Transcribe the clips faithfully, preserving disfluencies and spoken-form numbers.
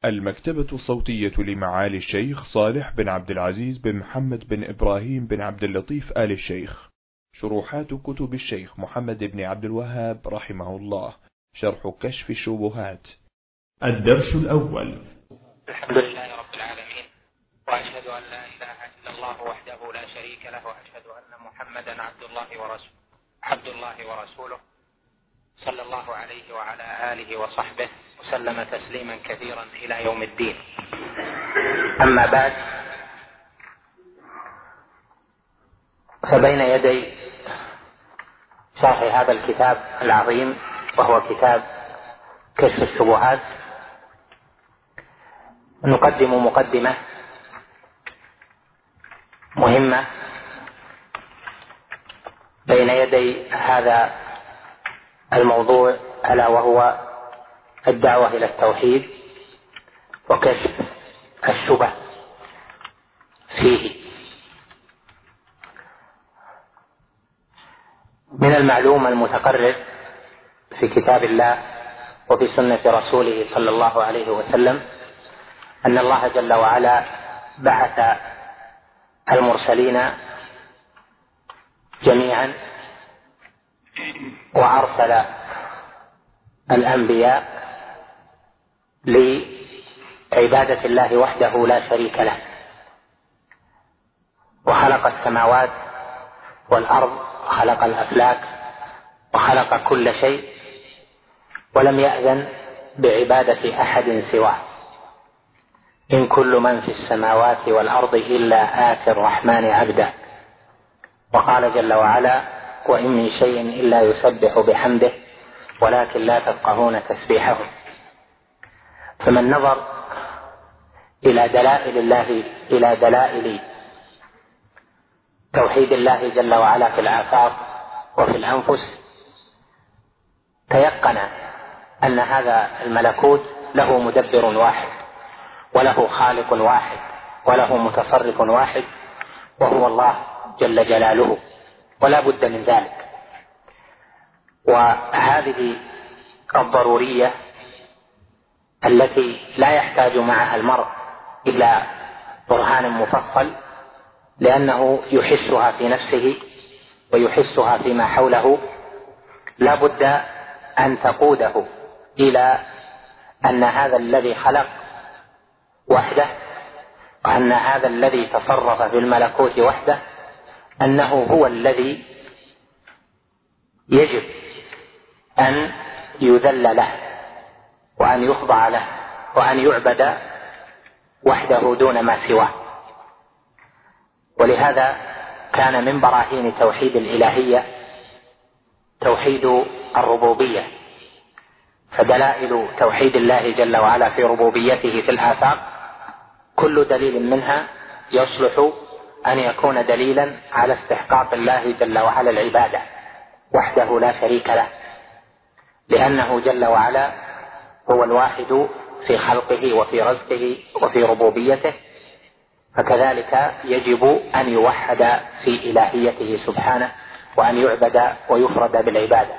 المكتبة الصوتية لمعالي الشيخ صالح بن عبد العزيز بن محمد بن إبراهيم بن عبد اللطيف آل الشيخ. شروحات كتب الشيخ محمد بن عبد الوهاب رحمه الله. شرح كشف الشبهات. الدرس الأول. الحمد لله رب العالمين، وأشهد أن لا إله إلا الله وحده لا شريك له، وأشهد أن محمدا عبد الله ورسوله عبد الله ورسوله صلى الله عليه وعلى آله وصحبه وسلم تسليما كثيرا إلى يوم الدين. أما بعد، فبين يدي شرح هذا الكتاب العظيم وهو كتاب كشف الشبهات نقدم مقدمة مهمة بين يدي هذا الموضوع، ألا وهو الدعوة إلى التوحيد وكشف الشبه فيه. من المعلوم المتقرر في كتاب الله وفي سنة رسوله صلى الله عليه وسلم أن الله جل وعلا بعث المرسلين جميعا وأرسل الأنبياء لعبادة الله وحده لا شريك له، وخلق السماوات والأرض، خلق الأفلاك وخلق كل شيء، ولم يأذن بعبادة أحد سواه. إن كل من في السماوات والأرض إلا آتي الرحمن عبدا. وقال جل وعلا: وإن من شيء إلا يسبح بحمده ولكن لا تفقهون تسبيحهم. فمن نظر إلى دلائل الله إلى دلائل توحيد الله جل وعلا في الآفاق وفي الأنفس تيقن أن هذا الملكوت له مدبر واحد، وله خالق واحد، وله متصرف واحد، وهو الله جل جلاله، ولا بد من ذلك. وهذه الضرورية التي لا يحتاج معها المرء إلى برهان مفصل، لأنه يحسها في نفسه ويحسها فيما حوله، لا بد أن تقوده إلى أن هذا الذي خلق وحده، وأن هذا الذي تصرف في الملكوت وحده، أنه هو الذي يجب أن يذل له وأن يخضع له وأن يعبد وحده دون ما سواه. ولهذا كان من براهين توحيد الإلهية توحيد الربوبية، فدلائل توحيد الله جل وعلا في ربوبيته في الآفاق كل دليل منها يصلح أن يكون دليلا على استحقاق الله جل وعلا العبادة وحده لا شريك له، لأنه جل وعلا هو الواحد في خلقه وفي رزقه وفي ربوبيته، فكذلك يجب أن يوحد في إلهيته سبحانه، وأن يعبد ويفرد بالعبادة.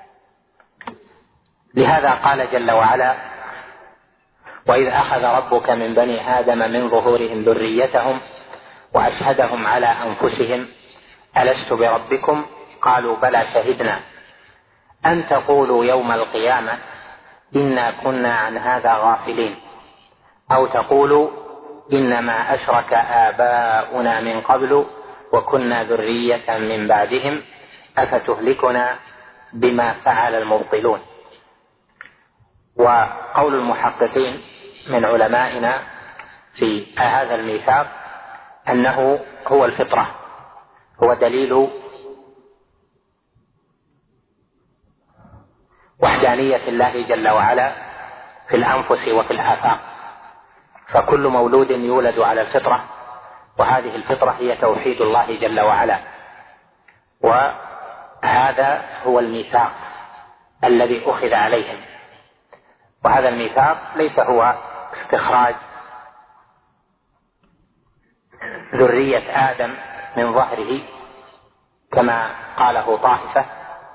لهذا قال جل وعلا: وإذ أخذ ربك من بني آدم من ظهورهم ذريتهم وأشهدهم على أنفسهم ألست بربكم قالوا بلى شهدنا أن تقولوا يوم القيامة إنا كنا عن هذا غافلين أو تقولوا إنما أشرك آباؤنا من قبل وكنا ذرية من بعدهم أفتهلكنا بما فعل المبطلون. وقول المحققين من علمائنا في هذا الميثاق أنه هو الفطرة، هو دليل وحدانية الله جل وعلا في الأنفس وفي الآفاق، فكل مولود يولد على الفطرة، وهذه الفطرة هي توحيد الله جل وعلا. وهذا هو الميثاق الذي أخذ عليهم، وهذا الميثاق ليس هو استخراج ذرية آدم من ظهره كما قاله طائفة،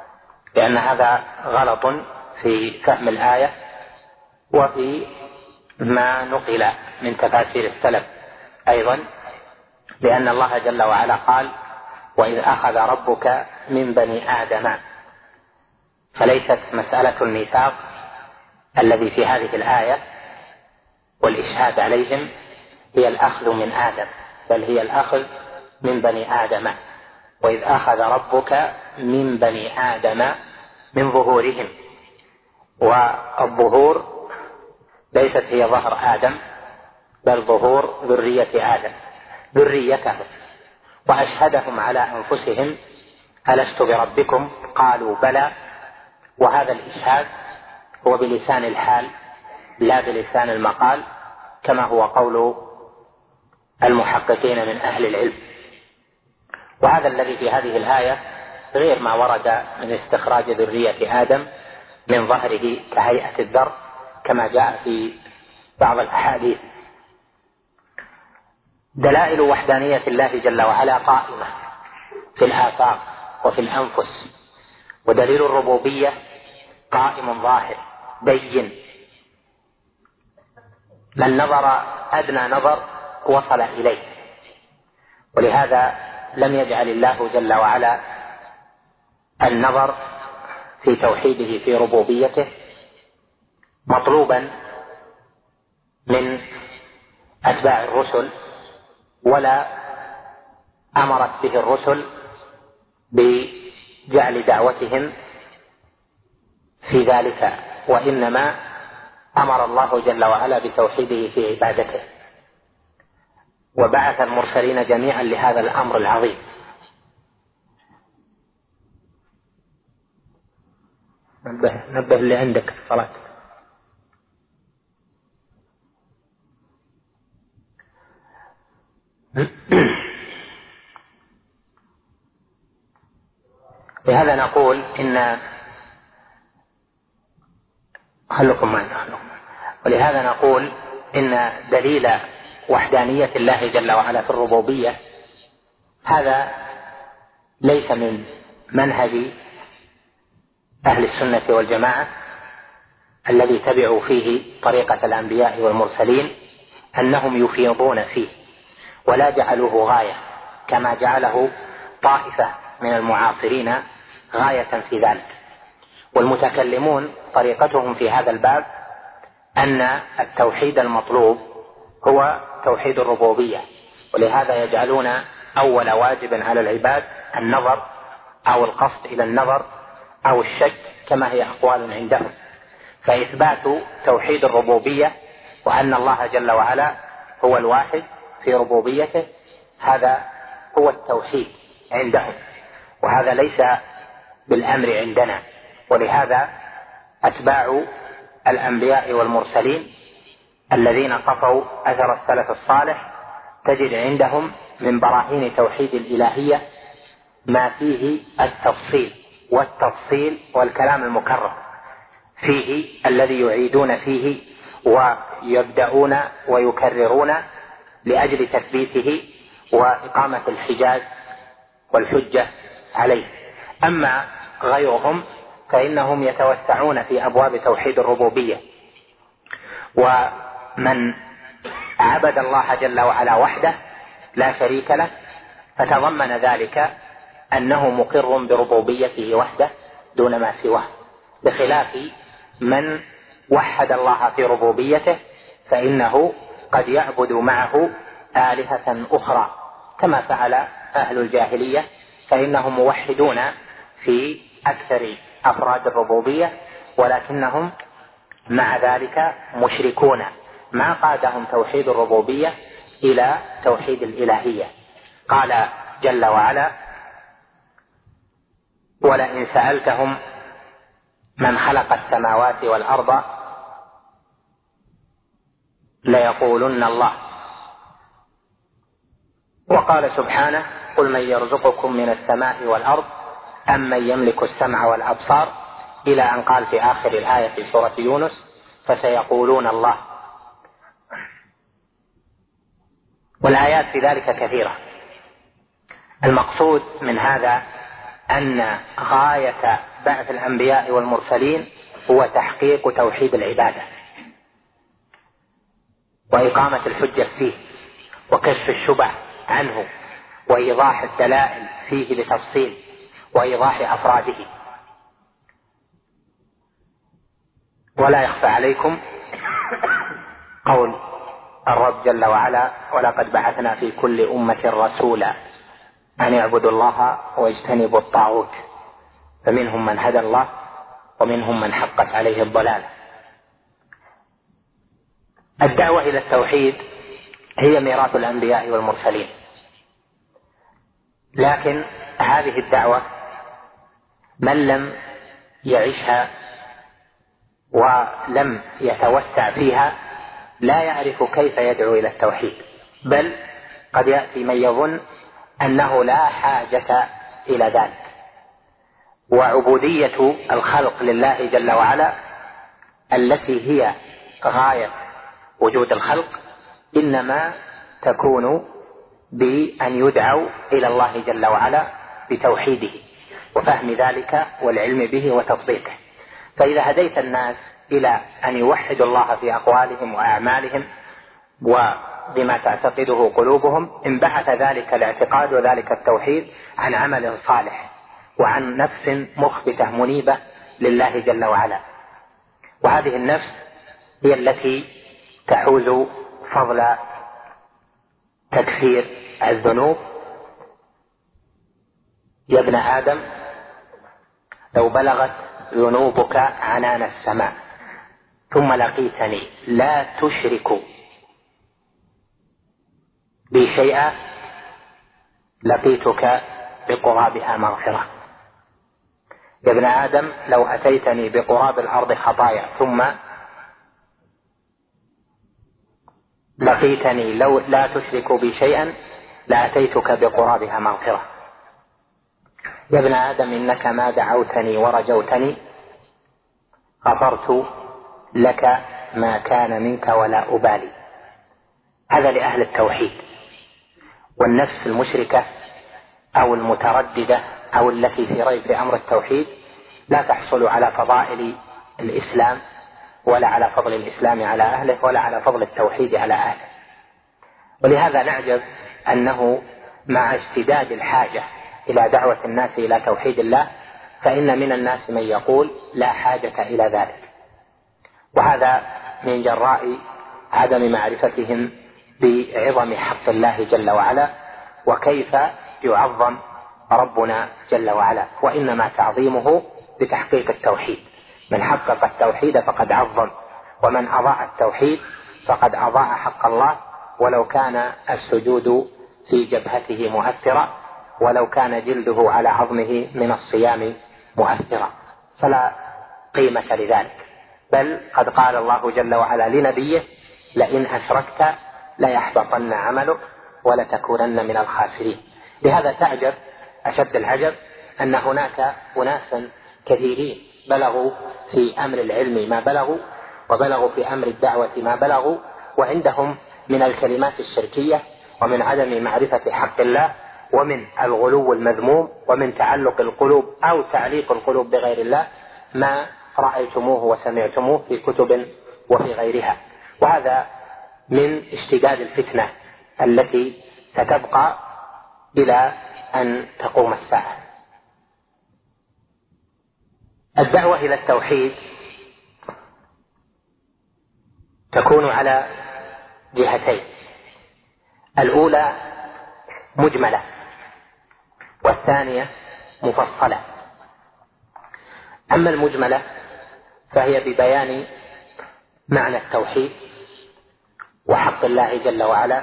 لأن هذا غلط في فهم الآية وفي ما نقل من تفاسير السلف أيضا، لأن الله جل وعلا قال: وإذ أخذ ربك من بني آدم. فليست مسألة الميثاق الذي في هذه الآية والإشهاد عليهم هي الأخذ من آدم، بل هي الأخذ من بني آدم. وإذ أخذ ربك من بني آدم من ظهورهم، والظهور ليست هي ظهر آدم بل ظهور ذرية آدم، ذريته. وأشهدهم على أنفسهم: ألست بربكم؟ قالوا بلى. وهذا الإشهاد هو بلسان الحال لا بلسان المقال، كما هو قول المحققين من أهل العلم. وهذا الذي في هذه الآية غير ما ورد من استخراج ذرية آدم من ظهره كهيئة الذر كما جاء في بعض الأحاديث. دلائل وحدانية الله جل وعلا قائمة في الآفاق وفي الأنفس، ودليل الربوبية قائم ظاهر بين. من نظر أدنى نظر وصل إليه، ولهذا لم يجعل الله جل وعلا النظر في توحيده في ربوبيته مطلوبا من أتباع الرسل، ولا أمرت به الرسل بجعل دعوتهم في ذلك، وإنما أمر الله جل وعلا بتوحيده في عبادته، وبعث المرسلين جميعا لهذا الأمر العظيم. نبه, نبه اللي عندك الصلاة. لهذا نقول إن خلكم معنا ولهذا نقول إن دليل وحدانية الله جل وعلا في الربوبية هذا ليس من منهج أهل السنة والجماعة الذي تبعوا فيه طريقة الأنبياء والمرسلين، أنهم يفيضون فيه ولا جعلوه غاية كما جعله طائفة من المعاصرين غاية في ذلك. والمتكلمون طريقتهم في هذا الباب أن التوحيد المطلوب هو توحيد الربوبية، ولهذا يجعلون أول واجب على العباد النظر أو القصد إلى النظر أو الشك كما هي أقوال عندهم. فإثبات توحيد الربوبية وأن الله جل وعلا هو الواحد في ربوبيته هذا هو التوحيد عندهم، وهذا ليس بالأمر عندنا. ولهذا أتباع الأنبياء والمرسلين الذين قفوا أثر السلف الصالح تجد عندهم من براهين توحيد الإلهية ما فيه التفصيل والتفصيل والكلام المكرر فيه الذي يعيدون فيه ويبدأون ويكررون لأجل تثبيته وإقامة الحجاج والحجة عليه. أما غيرهم فإنهم يتوسعون في أبواب توحيد الربوبية، ومن عبد الله جل وعلا وحده لا شريك له فتضمن ذلك أنه مقر بربوبيته وحده دون ما سواه، بخلاف من وحد الله في ربوبيته فإنه قد يعبد معه آلهة أخرى كما فعل أهل الجاهلية، فإنهم موحدون في أكثر أفراد الربوبية ولكنهم مع ذلك مشركون، ما قادهم توحيد الربوبية إلى توحيد الإلهية. قال جل وعلا: ولئن سألتهم من خلق السماوات والأرض ليقولن الله. وقال سبحانه: قل من يرزقكم من السماء والأرض أم من يملك السمع والأبصار، إلى أن قال في آخر الآية في سورة يونس: فسيقولون الله. والآيات في ذلك كثيرة. المقصود من هذا أن غاية بعث الأنبياء والمرسلين هو تحقيق توحيد العبادة، وإقامة الحجة فيه وكشف الشبه عنه وإيضاح الدلائل فيه لتفصيل وإيضاح أفراده. ولا يخفى عليكم قول الرب جل وعلا: ولقد بعثنا في كل أمة رسولا أن يعبدوا الله واجتنبوا الطاغوت، فمنهم من هدى الله ومنهم من حقت عليه الضلالة. الدعوة إلى التوحيد هي ميراث الأنبياء والمرسلين، لكن هذه الدعوة من لم يعيشها ولم يتوسع فيها لا يعرف كيف يدعو إلى التوحيد، بل قد يأتي من يظن أنه لا حاجة إلى ذلك. وعبودية الخلق لله جل وعلا التي هي غاية وجود الخلق إنما تكون بأن يدعوا إلى الله جل وعلا بتوحيده وفهم ذلك والعلم به وتطبيقه. فإذا هديت الناس إلى أن يوحدوا الله في أقوالهم وأعمالهم وبما تعتقده قلوبهم، انبعث ذلك الاعتقاد وذلك التوحيد عن عمل صالح وعن نفس مخبتة منيبة لله جل وعلا، وهذه النفس هي التي تحوز فضل تكفير الذنوب. يا ابن آدم لو بلغت ذنوبك عنان السماء ثم لقيتني لا تشرك بي شيئا لقيتك بقرابها مغفرة. يا ابن آدم لو أتيتني بقراب الأرض خطايا ثم لقيتني لو لا تشرك بي شيئا لأتيتك بقرابها مغفرة. يا ابن آدم إنك ما دعوتني ورجوتني غفرت لك ما كان منك ولا أبالي. هذا لأهل التوحيد. والنفس المشركة أو المترددة أو التي في ريب في أمر التوحيد لا تحصل على فضائل الإسلام ولا على فضل الإسلام على أهله ولا على فضل التوحيد على أهله. ولهذا نعجب أنه مع اشتداد الحاجة إلى دعوة الناس إلى توحيد الله فإن من الناس من يقول لا حاجة إلى ذلك، وهذا من جراء عدم معرفتهم بعظم حق الله جل وعلا وكيف يعظم ربنا جل وعلا، وإنما تعظيمه بتحقيق التوحيد. من حقق التوحيد فقد عظم، ومن أضاع التوحيد فقد أضاع حق الله، ولو كان السجود في جبهته مؤثرا ولو كان جلده على عظمه من الصيام مؤثرا، فلا قيمة لذلك. بل قد قال الله جل وعلا لنبيه: لئن أشركت ليحبطن عملك ولتكونن من الخاسرين. لهذا تعجب أشد العجب أن هناك أناسا كثيرين بلغوا في أمر العلم ما بلغوا وبلغوا في أمر الدعوة ما بلغوا، وعندهم من الكلمات الشركية ومن عدم معرفة حق الله ومن الغلو المذموم ومن تعلق القلوب أو تعليق القلوب بغير الله ما رأيتموه وسمعتموه في كتب وفي غيرها. وهذا من اشتداد الفتنة التي ستبقى إلى أن تقوم الساعة. الدعوة إلى التوحيد تكون على جهتين: الأولى مجملة والثانية مفصلة. أما المجملة فهي ببيان معنى التوحيد وحق الله جل وعلا،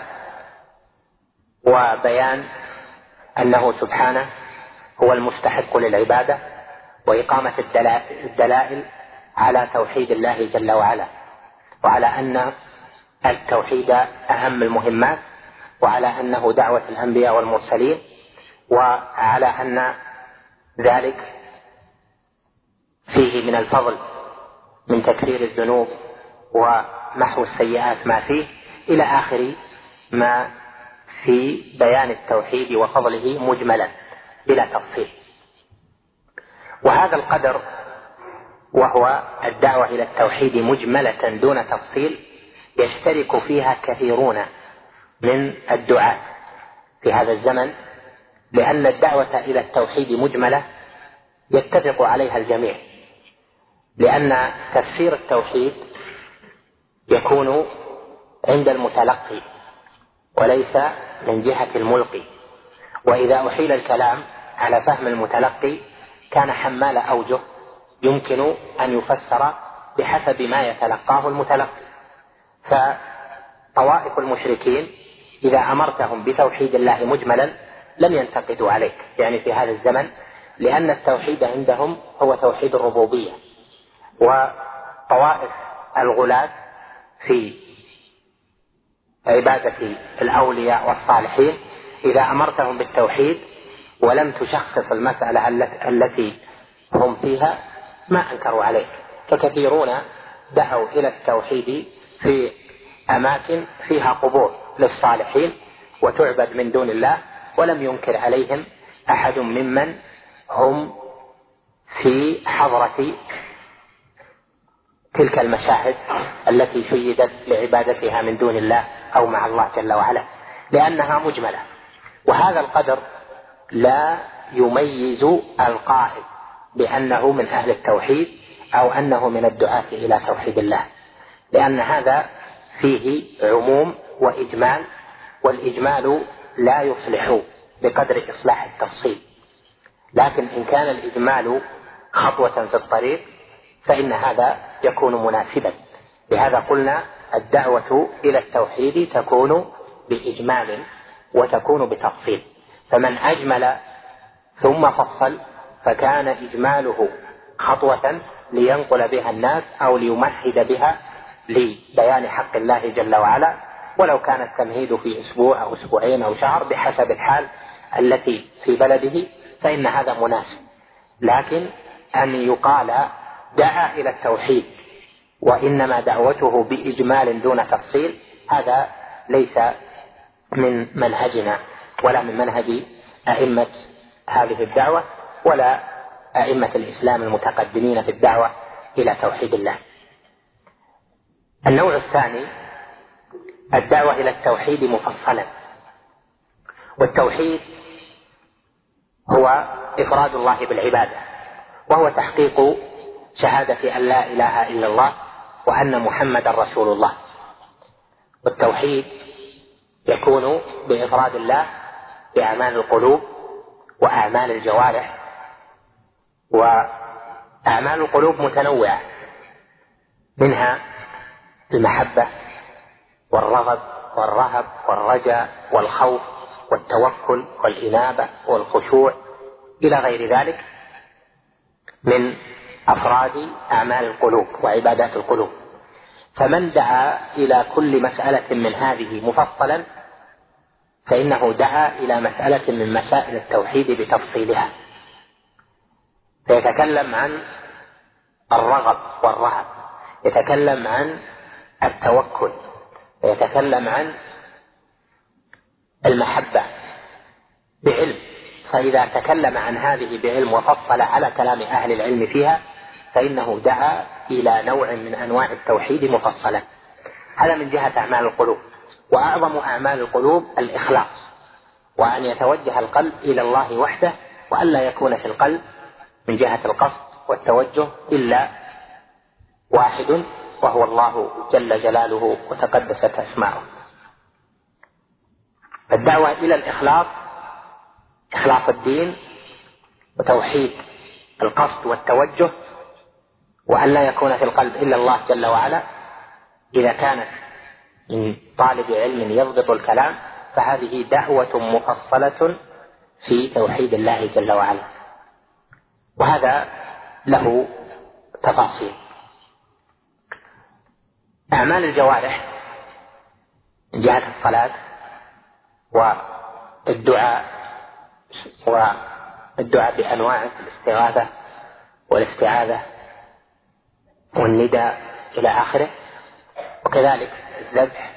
وبيان أنه سبحانه هو المستحق للعبادة، وإقامة الدلائل على توحيد الله جل وعلا، وعلى أن التوحيد أهم المهمات، وعلى أنه دعوة الأنبياء والمرسلين، وعلى أن ذلك فيه من الفضل من تكفير الذنوب ومحو السيئات ما فيه، إلى آخر ما في بيان التوحيد وفضله مجملا بلا تفصيل. وهذا القدر وهو الدعوة إلى التوحيد مجملة دون تفصيل يشترك فيها كثيرون من الدعاة في هذا الزمن، لأن الدعوة إلى التوحيد مجملة يتفق عليها الجميع، لأن تفسير التوحيد يكون عند المتلقي وليس من جهة الملقي، وإذا أحيل الكلام على فهم المتلقي كان حمال أوجه يمكن أن يفسر بحسب ما يتلقاه المتلقي. فطوائف المشركين إذا أمرتهم بتوحيد الله مجملا لم ينتقدوا عليك يعني في هذا الزمن، لأن التوحيد عندهم هو توحيد الربوبية. وطوائف الغلاة في عبادة الأولياء والصالحين إذا أمرتهم بالتوحيد ولم تشخص المسألة التي هم فيها ما أنكروا عليك، فكثيرون دعوا إلى التوحيد في أماكن فيها قبور للصالحين وتعبد من دون الله، ولم ينكر عليهم أحد ممن هم في حضرة تلك المشاهد التي شيدت لعبادتها من دون الله أو مع الله جل وعلا، لأنها مجملة. وهذا القدر لا يميز القائل بأنه من أهل التوحيد أو أنه من الدعاة إلى توحيد الله، لأن هذا فيه عموم وإجمال، والإجمال لا يصلح بقدر إصلاح التفصيل. لكن إن كان الإجمال خطوة في الطريق فإن هذا يكون مناسبا. لهذا قلنا الدعوة إلى التوحيد تكون بإجمال وتكون بتفصيل، فمن أجمل ثم فصل فكان إجماله خطوة لينقل بها الناس أو ليمهد بها لبيان حق الله جل وعلا، ولو كان التمهيد في أسبوع أو أسبوعين أو شهر بحسب الحال التي في بلده فإن هذا مناسب. لكن أن يقال دعا إلى التوحيد وإنما دعوته بإجمال دون تفصيل هذا ليس من منهجنا ولا من منهج أئمة هذه الدعوة ولا أئمة الإسلام المتقدمين في الدعوة إلى توحيد الله. النوع الثاني الدعوة إلى التوحيد مفصلا، والتوحيد هو إفراد الله بالعبادة، وهو تحقيق شهادة أن لا إله إلا الله وأن محمد رسول الله. والتوحيد يكون بإفراد الله بأعمال القلوب وأعمال الجوارح، وأعمال القلوب متنوعة، منها المحبة والرغب والرهب والرجاء والخوف والتوكل والإنابة والخشوع إلى غير ذلك من أفراد أعمال القلوب وعبادات القلوب. فمن دعا إلى كل مسألة من هذه مفصلا فإنه دعا إلى مسألة من مسائل التوحيد بتفصيلها، فيتكلم عن الرغب والرهب، يتكلم عن التوكل، يتكلم عن المحبة بعلم. فإذا تكلم عن هذه بعلم وفصل على كلام أهل العلم فيها فإنه دعا إلى نوع من أنواع التوحيد مفصلا. هذا من جهة أعمال القلوب. وأعظم أعمال القلوب الإخلاص، وأن يتوجه القلب إلى الله وحده، وأن لا يكون في القلب من جهة القصد والتوجه إلا واحد وهو الله جل جلاله وتقدست أسماؤه. الدعوة إلى الإخلاص، إخلاص الدين وتوحيد القصد والتوجه، وأن لا يكون في القلب إلا الله جل وعلا. إذا كانت من طالب علم يضبط الكلام فهذه دعوة مفصلة في توحيد الله جل وعلا، وهذا له تفاصيل. أعمال الجوارح من جهة الصلاة والدعاء والدعاء بأنواع الاستغاثة والاستعاذة والنداء إلى آخره، وكذلك الذبح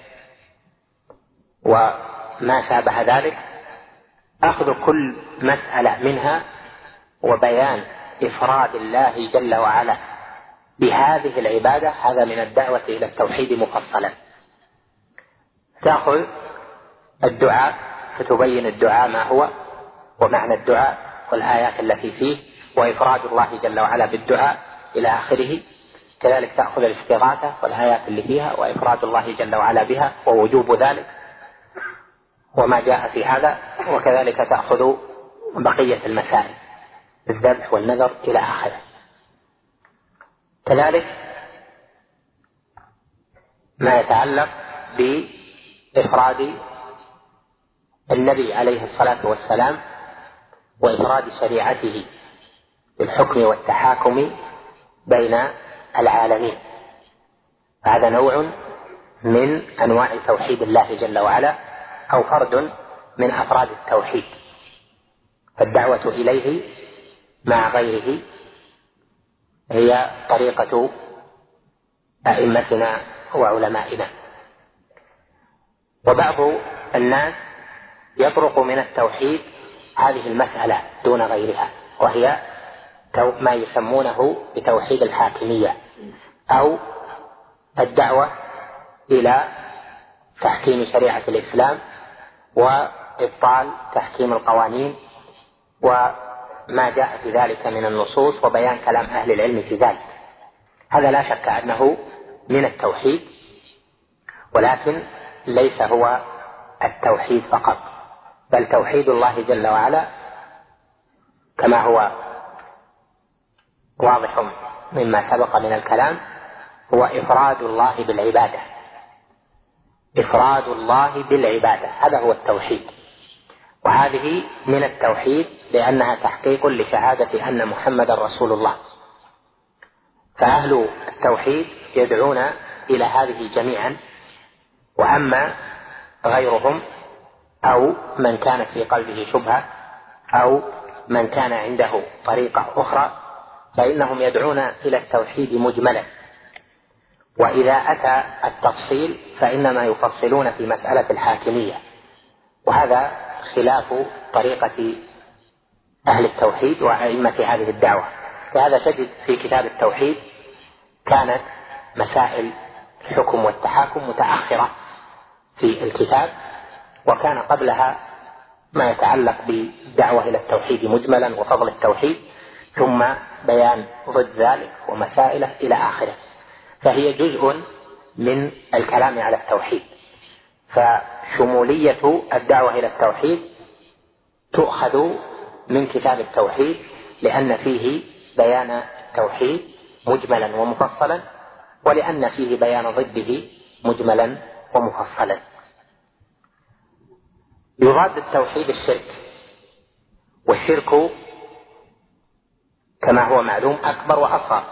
وما شابه ذلك، أخذ كل مسألة منها وبيان إفراد الله جل وعلا بهذه العبادة، هذا من الدعوة إلى التوحيد مفصلا. تأخذ الدعاء فتبين الدعاء ما هو ومعنى الدعاء والآيات التي فيه وإفراد الله جل وعلا بالدعاء إلى آخره. كذلك تأخذ الاستغاثة والآيات اللي فيها وإفراد الله جل وعلا بها ووجوب ذلك وما جاء في هذا. وكذلك تأخذ بقية المسائل الذبح والنذر إلى آخره. كذلك ما يتعلق بإفراد النبي عليه الصلاة والسلام وإفراد شريعته بالحكم والتحاكم بين العالمين، هذا نوع من أنواع توحيد الله جل وعلا أو فرد من أفراد التوحيد. فالدعوة إليه مع غيره هي طريقة أئمتنا وعلمائنا. وبعض الناس يطرق من التوحيد هذه المسألة دون غيرها، وهي ما يسمونه بتوحيد الحاكمية أو الدعوة إلى تحكيم شريعة الإسلام وإبطال تحكيم القوانين وما جاء في ذلك من النصوص وبيان كلام أهل العلم في ذلك. هذا لا شك أنه من التوحيد، ولكن ليس هو التوحيد فقط، بل توحيد الله جل وعلا كما هو واضح مما سبق من الكلام هو إفراد الله بالعبادة. إفراد الله بالعبادة هذا هو التوحيد، وهذه من التوحيد لأنها تحقيق لشهادة أن محمد رسول الله. فأهل التوحيد يدعون إلى هذه جميعا، وأما غيرهم أو من كانت في قلبه شبهة أو من كان عنده طريقة أخرى فإنهم يدعون إلى التوحيد مجملا، وإذا أتى التفصيل فإنما يفصلون في مسألة الحاكمية، وهذا خلاف طريقة أهل التوحيد وأئمة هذه الدعوة. فهذا تجد في كتاب التوحيد كانت مسائل الحكم والتحاكم متأخرة في الكتاب، وكان قبلها ما يتعلق بالدعوة إلى التوحيد مجملا وفضل التوحيد، ثم بيان ضد ذلك ومسائله إلى آخره. فهي جزء من الكلام على التوحيد. فشمولية الدعوة إلى التوحيد تؤخذ من كتاب التوحيد لأن فيه بيان التوحيد مجملا ومفصلا، ولأن فيه بيان ضده مجملا ومفصلا. يضاد التوحيد الشرك، والشرك كما هو معلوم أكبر وأصغر،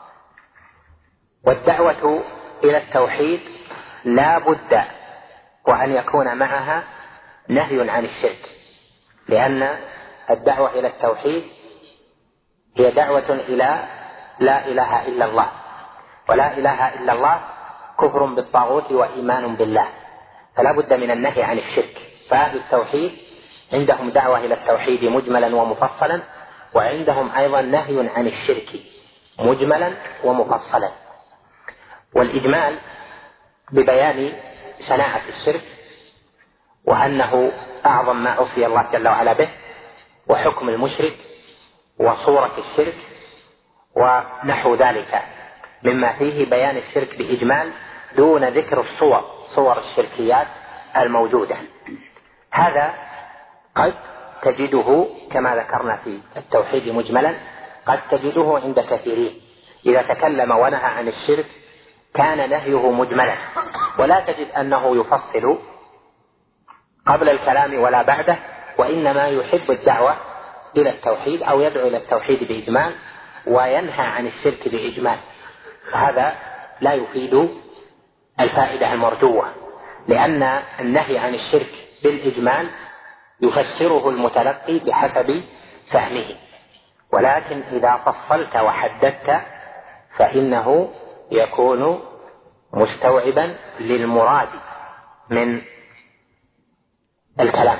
والدعوة إلى التوحيد لا بد وأن يكون معها نهي عن الشرك، لأن الدعوة إلى التوحيد هي دعوة إلى لا إله إلا الله، ولا إله إلا الله كفر بالطاغوت وإيمان بالله، فلا بد من النهي عن الشرك. فأهل التوحيد عندهم دعوة إلى التوحيد مجملا ومفصلا، وعندهم أيضا نهي عن الشرك مجملا ومفصلا. والإجمال ببيان شناعة الشرك وأنه أعظم ما عصي الله جل وعلا به، وحكم المشرك وصورة الشرك ونحو ذلك مما فيه بيان الشرك بإجمال دون ذكر الصور صور الشركيات الموجودة. هذا قد تجده كما ذكرنا في التوحيد مجملا، قد تجده عند كثيرين إذا تكلم ونهى عن الشرك كان نهيه مجملا، ولا تجد أنه يفصل قبل الكلام ولا بعده، وإنما يحب الدعوة إلى التوحيد أو يدعو إلى التوحيد بإجمال وينهى عن الشرك بإجمال. هذا لا يفيد الفائدة المرجوة، لأن النهي عن الشرك بالإجمال يفسره المتلقي بحسب فهمه، ولكن إذا فصلت وحددت فإنه يكون مستوعبا للمراد من الكلام.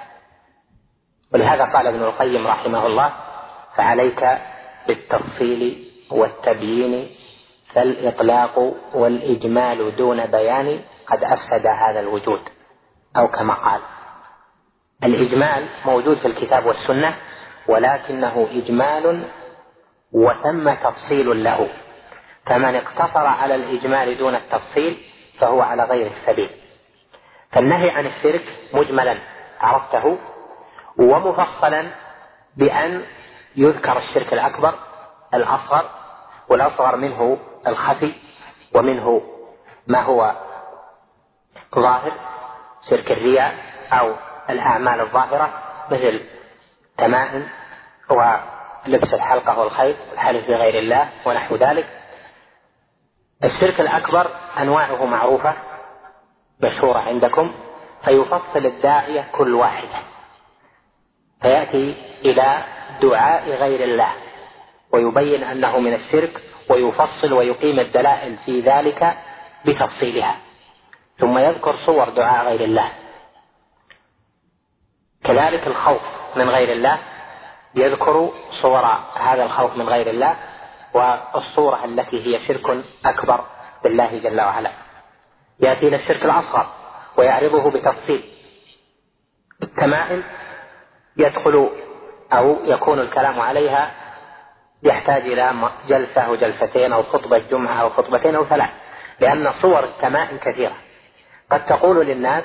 ولهذا قال ابن القيم رحمه الله: فعليك بالتفصيل والتبيين، فالإطلاق والإجمال دون بيان قد أفسد هذا الوجود، أو كما قال. الإجمال موجود في الكتاب والسنة، ولكنه إجمال وثم تفصيل له، فمن اقتصر على الإجمال دون التفصيل فهو على غير السبيل. فالنهي عن الشرك مجملا عرفته، ومفصلا بأن يذكر الشرك الأكبر الأصغر، والأصغر منه الخفي، ومنه ما هو ظاهر شرك الرياء أو الأعمال الظاهرة مثل تمائم ولبس الحلقة والخيط والحلف بغير الله ونحو ذلك. الشرك الأكبر أنواعه معروفة مشهورة عندكم، فيفصل الداعية كل واحدة، فيأتي إلى دعاء غير الله ويبين أنه من الشرك، ويفصل ويقيم الدلائل في ذلك بتفصيلها، ثم يذكر صور دعاء غير الله. كذلك الخوف من غير الله يذكر صور هذا الخوف من غير الله والصورة التي هي شرك أكبر بالله جل وعلا. يأتي إلى الشرك الأصغر ويعرضه بتفصيل. التمائم يدخل أو يكون الكلام عليها يحتاج إلى جلسة وجلستين أو خطبة جمعة أو خطبتين أو ثلاث، لأن صور التمائم كثيرة. قد تقول للناس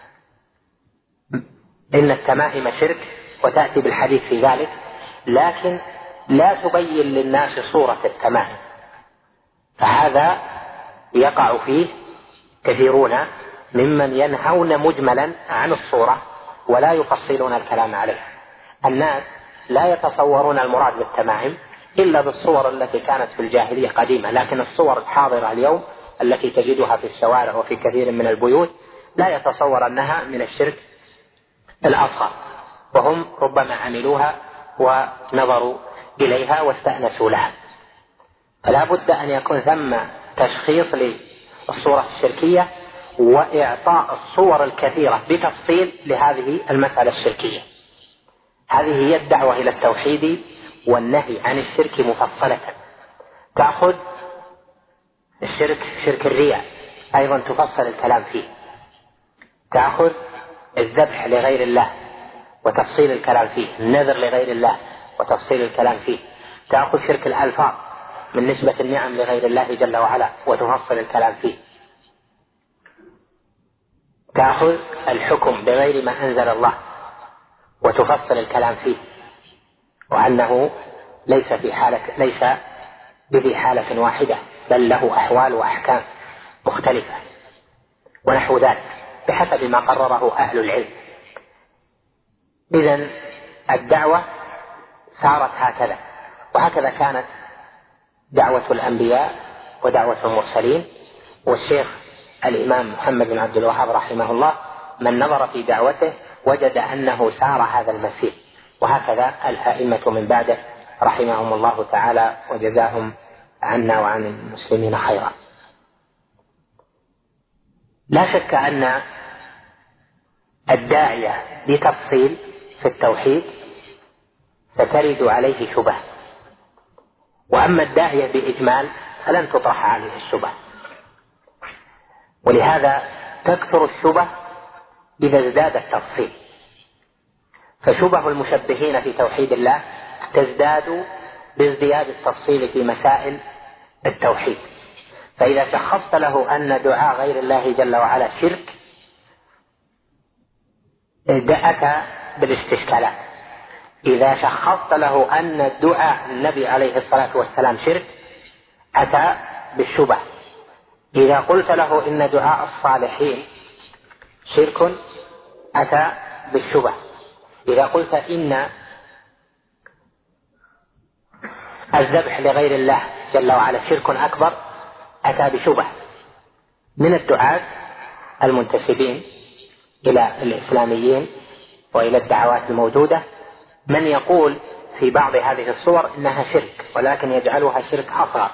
إن التمائم شرك وتأتي بالحديث في ذلك، لكن لا تبين للناس صورة التمائم، فهذا يقع فيه كثيرون ممن ينهون مجملا عن الصورة ولا يفصلون الكلام عليها. الناس لا يتصورون المراد بالتمائم إلا بالصور التي كانت في الجاهلية قديمة، لكن الصور الحاضرة اليوم التي تجدها في الشوارع وفي كثير من البيوت لا يتصور أنها من الشرك الأصغر، وهم ربما عملوها ونظروا إليها واستأنسوا لها. فلا بد أن يكون ثم تشخيص للصورة الشركية وإعطاء الصور الكثيرة بتفصيل لهذه المسألة الشركية. هذه هي الدعوة إلى التوحيد والنهي عن الشرك مفصلة. تأخذ الشرك شرك الرياء أيضا تفصل الكلام فيه، تأخذ الذبح لغير الله وتفصيل الكلام فيه، النذر لغير الله وتفصيل الكلام فيه، تأخذ شرك الألفاظ من نسبة النعم لغير الله جل وعلا وتفصل الكلام فيه، تأخذ الحكم بغير ما أنزل الله وتفصل الكلام فيه، وأنه ليس في حالة ليس بذي حالة واحدة بل له أحوال وأحكام مختلفة ونحو ذلك بحسب ما قرره أهل العلم. إذن الدعوة صارت هكذا، وهكذا كانت دعوة الأنبياء ودعوة المرسلين. والشيخ الإمام محمد بن عبد الوهاب رحمه الله من نظر في دعوته وجد أنه سار هذا المسير، وهكذا الأئمة من بعده رحمهم الله تعالى وجزاهم عنا وعن المسلمين خيرا. لا شك أن الداعية بتفصيل في التوحيد سترد عليه شبه، وأما الداعية بإجمال فلن تطرح عليه الشبه، ولهذا تكثر الشبه إذا ازداد التفصيل. فشبه المشبهين في توحيد الله تزداد بازدياد التفصيل في مسائل التوحيد. فإذا شخصت له أن دعاء غير الله جل وعلا شرك أتى بالاستشكالات. إذا شخصت له أن دعاء النبي عليه الصلاة والسلام شرك أتى بالشبه. إذا قلت له إن دعاء الصالحين شرك أتى بالشبه. إذا قلت إن الذبح لغير الله جل وعلا شرك أكبر أتى بشبه. من الدعاة المنتسبين إلى الإسلاميين وإلى الدعوات الموجودة من يقول في بعض هذه الصور إنها شرك ولكن يجعلها شرك أصغر،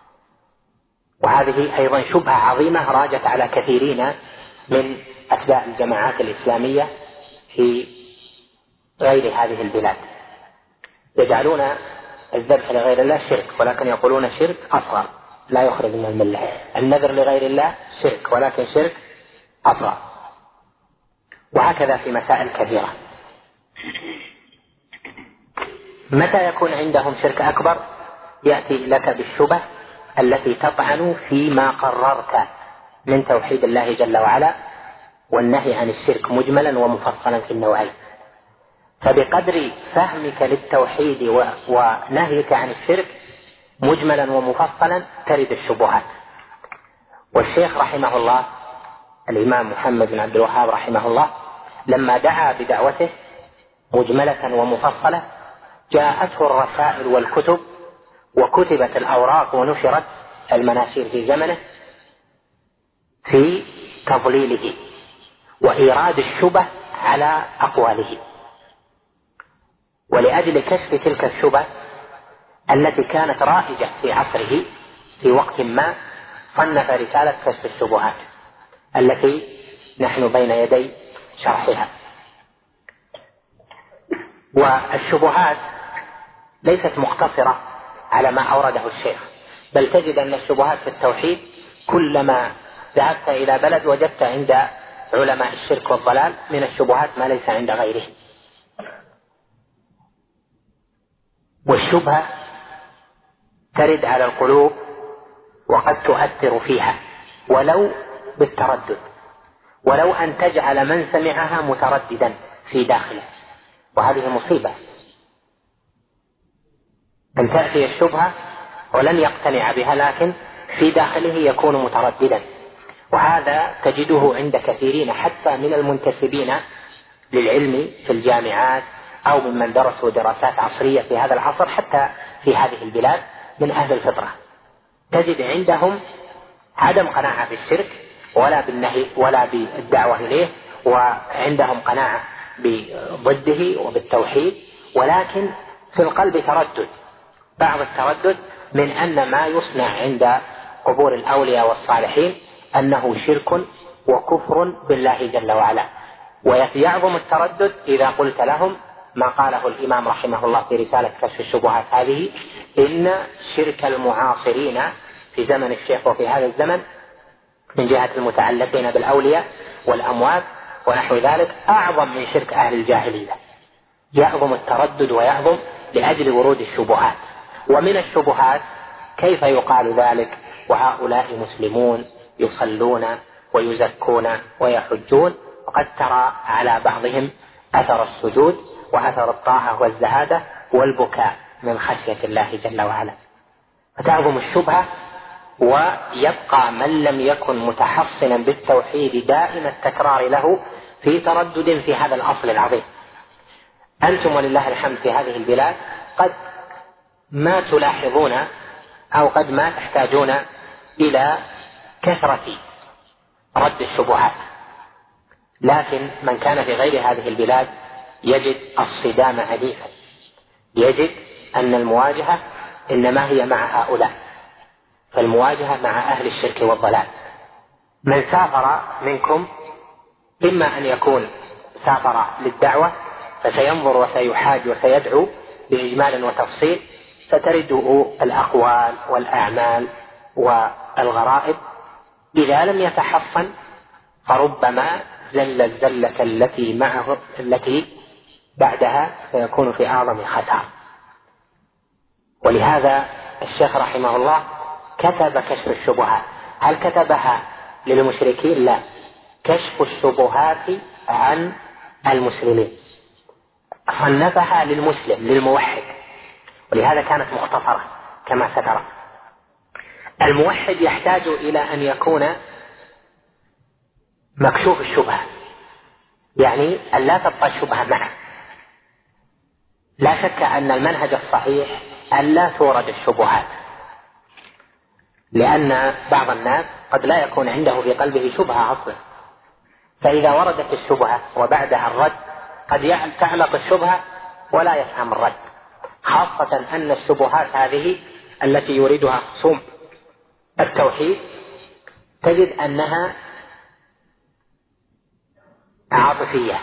وهذه أيضا شبهة عظيمة راجت على كثيرين من أتباع الجماعات الإسلامية في غير هذه البلاد. يجعلون الذبح لغير الله شرك ولكن يقولون شرك أصغر لا يخرج من الملة. النذر لغير الله شرك ولكن شرك أصغر. وهكذا في مسائل كثيرة. متى يكون عندهم شرك أكبر؟ يأتي لك بالشبه التي تطعن فيما قررت من توحيد الله جل وعلا والنهي عن الشرك مجملا ومفصلا في النوعين. فبقدر فهمك للتوحيد ونهيك عن الشرك مجملا ومفصلا ترد الشبهات. والشيخ رحمه الله الإمام محمد بن عبد الوهاب رحمه الله لما دعا بدعوته مجملة ومفصلة جاءته الرسائل والكتب وكتبت الأوراق ونشرت المناشير في زمنه في تضليله وإيراد الشبه على أقواله. ولأجل كشف تلك الشبه التي كانت رائجة في عصره في وقت ما صنف رسالة كشف الشبهات التي نحن بين يدي شرحها. والشبهات ليست مقتصرة على ما أورده الشيخ، بل تجد أن الشبهات في التوحيد كلما ذهبت إلى بلد وجدت عند علماء الشرك والضلال من الشبهات ما ليس عند غيرهم. والشبهة ترد على القلوب وقد تؤثر فيها ولو بالتردد، ولو أن تجعل من سمعها مترددا في داخله، وهذه مصيبة أن تأتي الشبهة ولن يقتنع بها لكن في داخله يكون مترددا. وهذا تجده عند كثيرين حتى من المنتسبين للعلم في الجامعات أو ممن درسوا دراسات عصرية في هذا العصر حتى في هذه البلاد من أهل الفطرة، تجد عندهم عدم قناعة بالشرك ولا بالنهي ولا بالدعوة إليه، وعندهم قناعة بضده وبالتوحيد، ولكن في القلب تردد، بعض التردد من أن ما يصنع عند قبور الأولياء والصالحين أنه شرك وكفر بالله جل وعلا. ويعظم التردد إذا قلت لهم ما قاله الإمام رحمه الله في رسالة كشف الشبهات هذه: إن شرك المعاصرين في زمن الشيخ وفي هذا الزمن من جهة المتعلقين بالأولياء والأموات ونحو ذلك أعظم من شرك أهل الجاهلية. يعظم التردد ويعظم لأجل ورود الشبهات. ومن الشبهات كيف يقال ذلك وهؤلاء مسلمون يصلون ويزكون ويحجون وقد ترى على بعضهم أثر السجود وأثر الطاعة والزهادة والبكاء من خشية الله جل وعلا. فتعظم الشبهة ويبقى من لم يكن متحصنا بالتوحيد دائم التكرار له في تردد في هذا الأصل العظيم. أنتم ولله الحمد في هذه البلاد قد ما تلاحظون أو قد ما تحتاجون إلى كثرة رد الشبهات، لكن من كان في غير هذه البلاد يجد الصدام عنيفا، يجد أن المواجهة إنما هي مع هؤلاء، فالمواجهة مع أهل الشرك والضلال. من سافر منكم إما أن يكون سافر للدعوة فسينظر وسيحاج وسيدعو بإجمال وتفصيل، سترده الأقوال والأعمال والغرائب. إذا لم يتحصن فربما زل الزلة التي معه التي بعدها سيكون في أعظم خسارة. ولهذا الشيخ رحمه الله كتب كشف الشبهات. هل كتبها للمشركين؟ لا، كشف الشبهات عن المسلمين، صنفها للمسلم للموحد، ولهذا كانت مختصرة كما سترى. الموحد يحتاج إلى أن يكون مكشوف الشبهة، يعني أن لا تبقى الشبهة معه. لا شك أن المنهج الصحيح أن لا تورد الشبهات، لأن بعض الناس قد لا يكون عنده في قلبه شبهة أصلا، فإذا وردت الشبهة وبعدها الرد قد تعلق الشبهة ولا يفهم الرد، خاصة أن الشبهات هذه التي يريدها خصوم التوحيد تجد أنها عاطفية،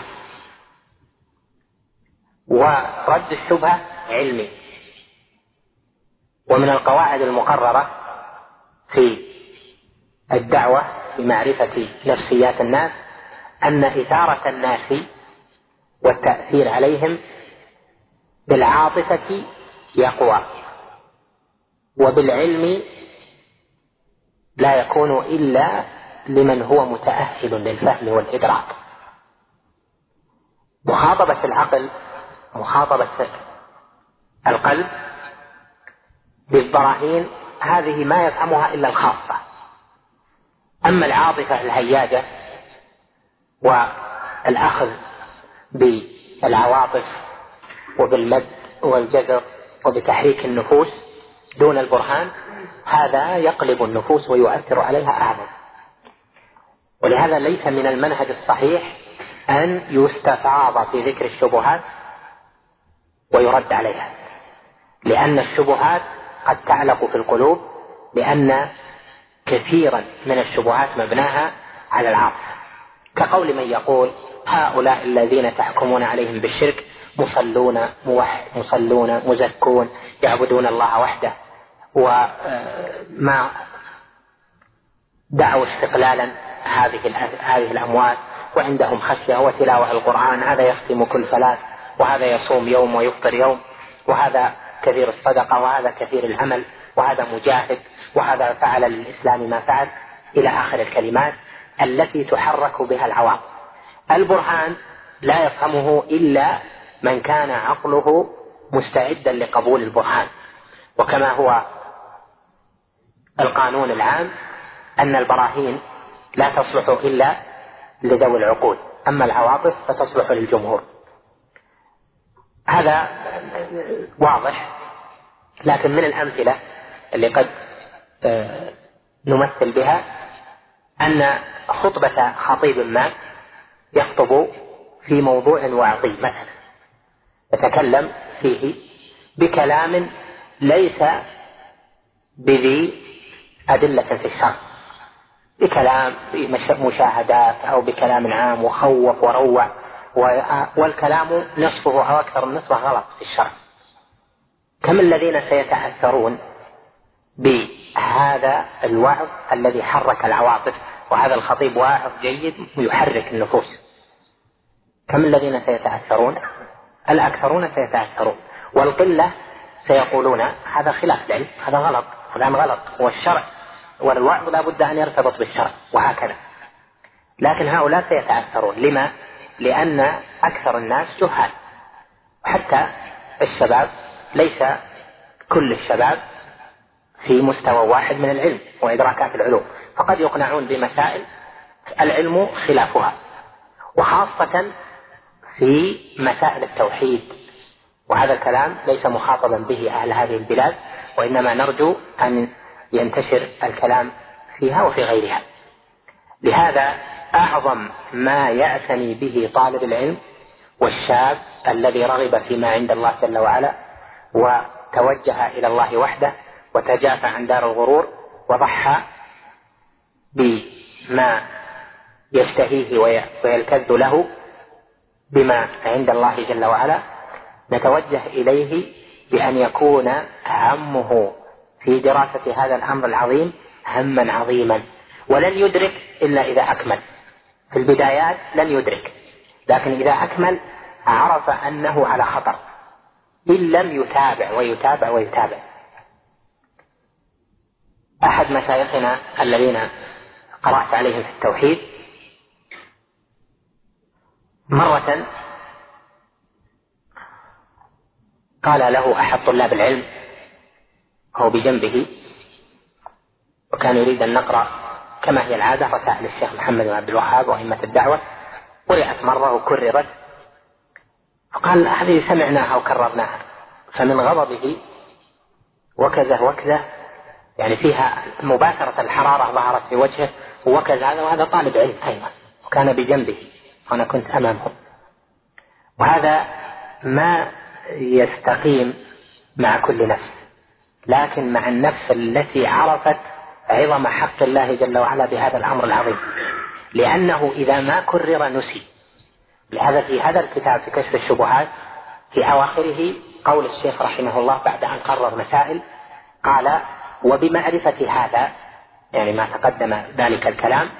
ورد الشبهة علمي. ومن القواعد المقررة في الدعوة بمعرفة نفسيات الناس أن إثارة الناس والتأثير عليهم بالعاطفة يقوى، وبالعلم لا يكون إلا لمن هو متأهل للفهم والإدراك. مخاطبة العقل، مخاطبة القلب بالبراهين هذه ما يفهمها إلا الخاصة. أما العاطفة الهياجة والأخذ بالعواطف وبالمد والجزر وبتحريك النفوس دون البرهان، هذا يقلب النفوس ويؤثر عليها أعظم. ولهذا ليس من المنهج الصحيح أن يستفاض في ذكر الشبهات ويرد عليها، لأن الشبهات قد تعلق في القلوب، لأن كثيرا من الشبهات مبناها على العاطفة، كقول من يقول هؤلاء الذين تحكمون عليهم بالشرك مصلون موحد مصلون مزكون يعبدون الله وحده، وما دعوا استقلالا هذه هذه الأموات، وعندهم خشية وتلاوة القرآن، هذا يختم كل ثلاث، وهذا يصوم يوم ويفطر يوم، وهذا كثير الصدقة، وهذا كثير العمل، وهذا مجاهد، وهذا فعل للإسلام ما فعل، إلى آخر الكلمات التي تحرك بها العواطف. البرهان لا يفهمه إلا من كان عقله مستعدا لقبول البرهان، وكما هو القانون العام أن البراهين لا تصلح إلا لذوي العقول، أما العواطف فتصلح للجمهور. هذا واضح، لكن من الأمثلة اللي قد نمثل بها أن خطبة خطيب ما يخطب في موضوع واعظ مثلا، يتكلم فيه بكلام ليس بذي أدلة في الشرع، بكلام مشاهدات أو بكلام عام وخوف وروع، والكلام نصفه أو أكثر من نصفه غلط في الشرع. كم الذين سيتأثرون بهذا الوعظ الذي حرك العواطف، وهذا الخطيب واعظ جيد يحرك النفوس، كم الذين سيتأثرون؟ الأكثرون سيتأثرون، والقلة سيقولون هذا خلاف العلم، هذا غلط، فلان غلط، والشرع والوعظ لا بد أن يرتبط بالشرع، وهكذا. لكن هؤلاء سيتأثرون، لما؟ لأن أكثر الناس جهال، حتى الشباب ليس كل الشباب في مستوى واحد من العلم وإدراكات العلوم، فقد يقنعون بمسائل العلم خلافها، وخاصة في مسائل التوحيد، وهذا الكلام ليس مخاطبا به أهل هذه البلاد، وإنما نرجو أن ينتشر الكلام فيها وفي غيرها. لهذا أعظم ما يعتني به طالب العلم والشاب الذي رغب فيما عند الله جل وعلا وتوجه إلى الله وحده وتجافى عن دار الغرور وضحى بما يشتهيه ويلتذ له بما عند الله جل وعلا، نتوجه إليه بأن يكون همه في دراسة هذا الأمر العظيم هما عظيما، ولن يدرك إلا إذا أكمل. في البدايات لن يدرك، لكن إذا أكمل عرف أنه على خطر إن لم يتابع ويتابع ويتابع. أحد مشايخنا الذين قرأت عليهم في التوحيد مرة قال له أحد طلاب العلم هو بجنبه، وكان يريد أن نقرأ كما هي العادة رسائل الشيخ محمد بن عبد الوهاب وأئمة الدعوة، قرأت مرة وكررت، فقال هذه سمعناها وكررناها، فمن غضبه وكذا وكذا، يعني فيها مباشرة الحرارة ظهرت في وجهه وكذا، وهذا طالب علم أيضا وكان بجنبه وأنا كنت أمامه، وهذا ما يستقيم مع كل نفس، لكن مع النفس التي عرفت عظم حق الله جل وعلا بهذا الأمر العظيم، لأنه إذا ما كرر نسي. لهذا في هذا الكتاب في كشف الشبهات في أواخره قول الشيخ رحمه الله بعد أن قرر مسائل قال: وبمعرفة هذا، يعني ما تقدم ذلك الكلام،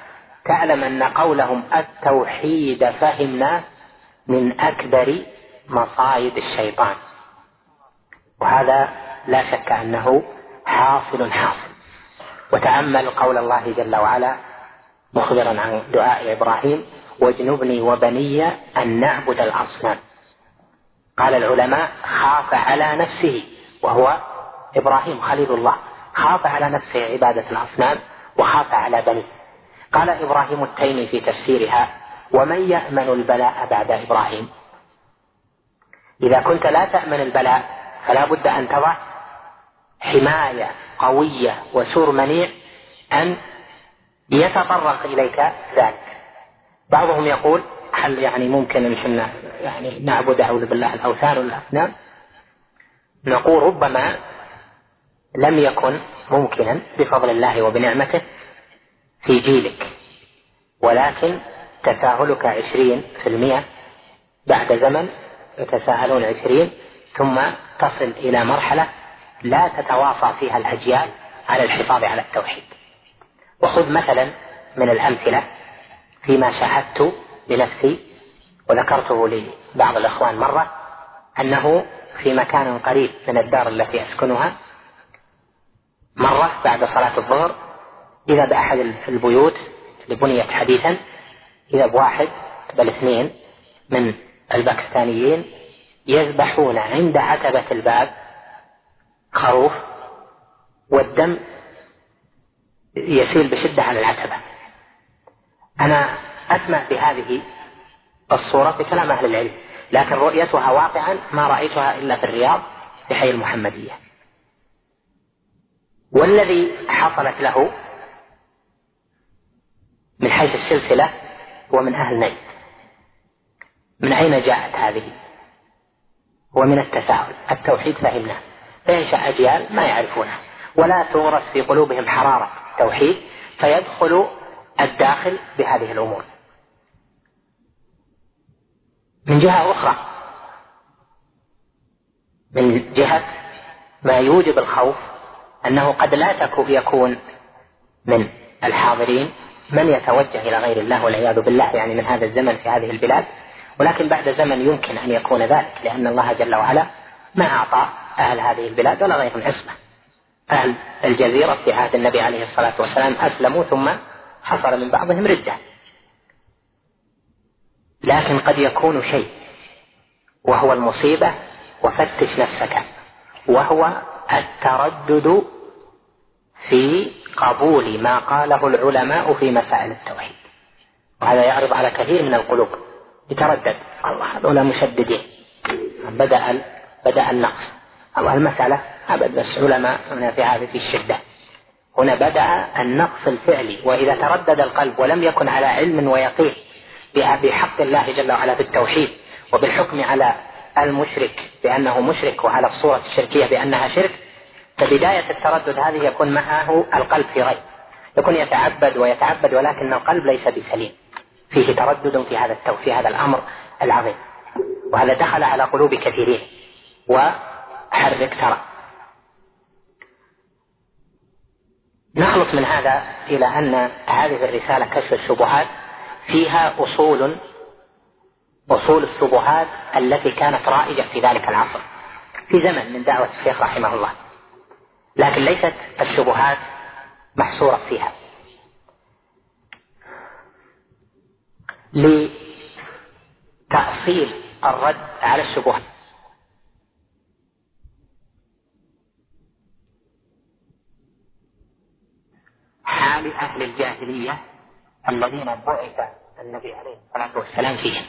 تعلم أن قولهم التوحيد فهمنا من أكبر مصايد الشيطان، وهذا لا شك أنه حاصل حاصل. وتأمل قول الله جل وعلا مخبرا عن دعاء إبراهيم: واجنبني وبني أن نعبد الأصنام. قال العلماء: خاف على نفسه، وهو إبراهيم خليل الله، خاف على نفسه عبادة الأصنام وخاف على بنيه. قال إبراهيم التيمي في تفسيرها: ومن يأمن البلاء بعد إبراهيم؟ إذا كنت لا تأمن البلاء فلا بد أن تضع حماية قوية وسور منيع أن يتطرق إليك ذلك. بعضهم يقول: هل يعني ممكن أن احنا يعني نعبد أعوذ بالله الأوثان والأصنام؟ نقول: ربما لم يكن ممكنا بفضل الله وبنعمته في جيلك، ولكن تساهلك عشرين في المئة، بعد زمن يتساهلون عشرين، ثم تصل إلى مرحلة لا تتواصى فيها الأجيال على الحفاظ على التوحيد. وخذ مثلا من الأمثلة فيما شاهدت بنفسي وذكرته لبعض الأخوان مرة، أنه في مكان قريب من الدار التي أسكنها مرة بعد صلاة الظهر إذا بأحد البيوت اللي بنيت حديثا، إذا بواحد بل اثنين من الباكستانيين يذبحون عند عتبة الباب خروف، والدم يسيل بشدة على العتبة. أنا أسمع بهذه الصورة في كلام أهل العلم، لكن رؤيتها واقعا ما رأيتها إلا في الرياض في حي المحمدية. والذي حصلت له من حيث السلسلة هو من أهل نجد. من أين جاءت هذه؟ ومن التساهل. التوحيد فهمناه، فينشأ أجيال ما يعرفونها، ولا تورث في قلوبهم حرارة التوحيد، فيدخل الداخل بهذه الأمور. من جهة أخرى، من جهة ما يوجب الخوف، أنه قد لا يكون من الحاضرين من يتوجه إلى غير الله والعياذ بالله، يعني من هذا الزمن في هذه البلاد، ولكن بعد زمن يمكن أن يكون ذلك، لأن الله جل وعلا ما أعطى أهل هذه البلاد ولا غيرهم عصمة. أهل الجزيرة في عهد النبي عليه الصلاة والسلام أسلموا ثم حصل من بعضهم ردة، لكن قد يكون شيء وهو المصيبة، وفتش نفسك، وهو التردد في قبول ما قاله العلماء في مسائل التوحيد. وهذا يعرض على كثير من القلوب، يتردد: الله هذول مشددين، بدأ بدأ النقص، الله المسألة أبد بس علماء هنا في هذه في الشدة. هنا بدأ النقص الفعلي، وإذا تردد القلب ولم يكن على علم ويقين بحق الله جل وعلا في التوحيد وبالحكم على المشرك بأنه مشرك وعلى الصورة الشركية بأنها شرك، فبداية التردد هذه يكون معه القلب في ريب، يكون يتعبد ويتعبد ولكن القلب ليس بسليم، فيه تردد في هذا التو في هذا الأمر العظيم، وهذا دخل على قلوب كثيرين. وحرك ترى. نخلص من هذا إلى أن هذه الرسالة كشف الشبهات فيها أصول أصول الشبهات التي كانت رائجة في ذلك العصر في زمن من دعوة الشيخ رحمه الله، لكن ليست الشبهات محصورة فيها. لتأصيل الرد على الشبهات حال أهل الجاهلية الذين بعث النبي عليه الصلاة والسلام فيهم،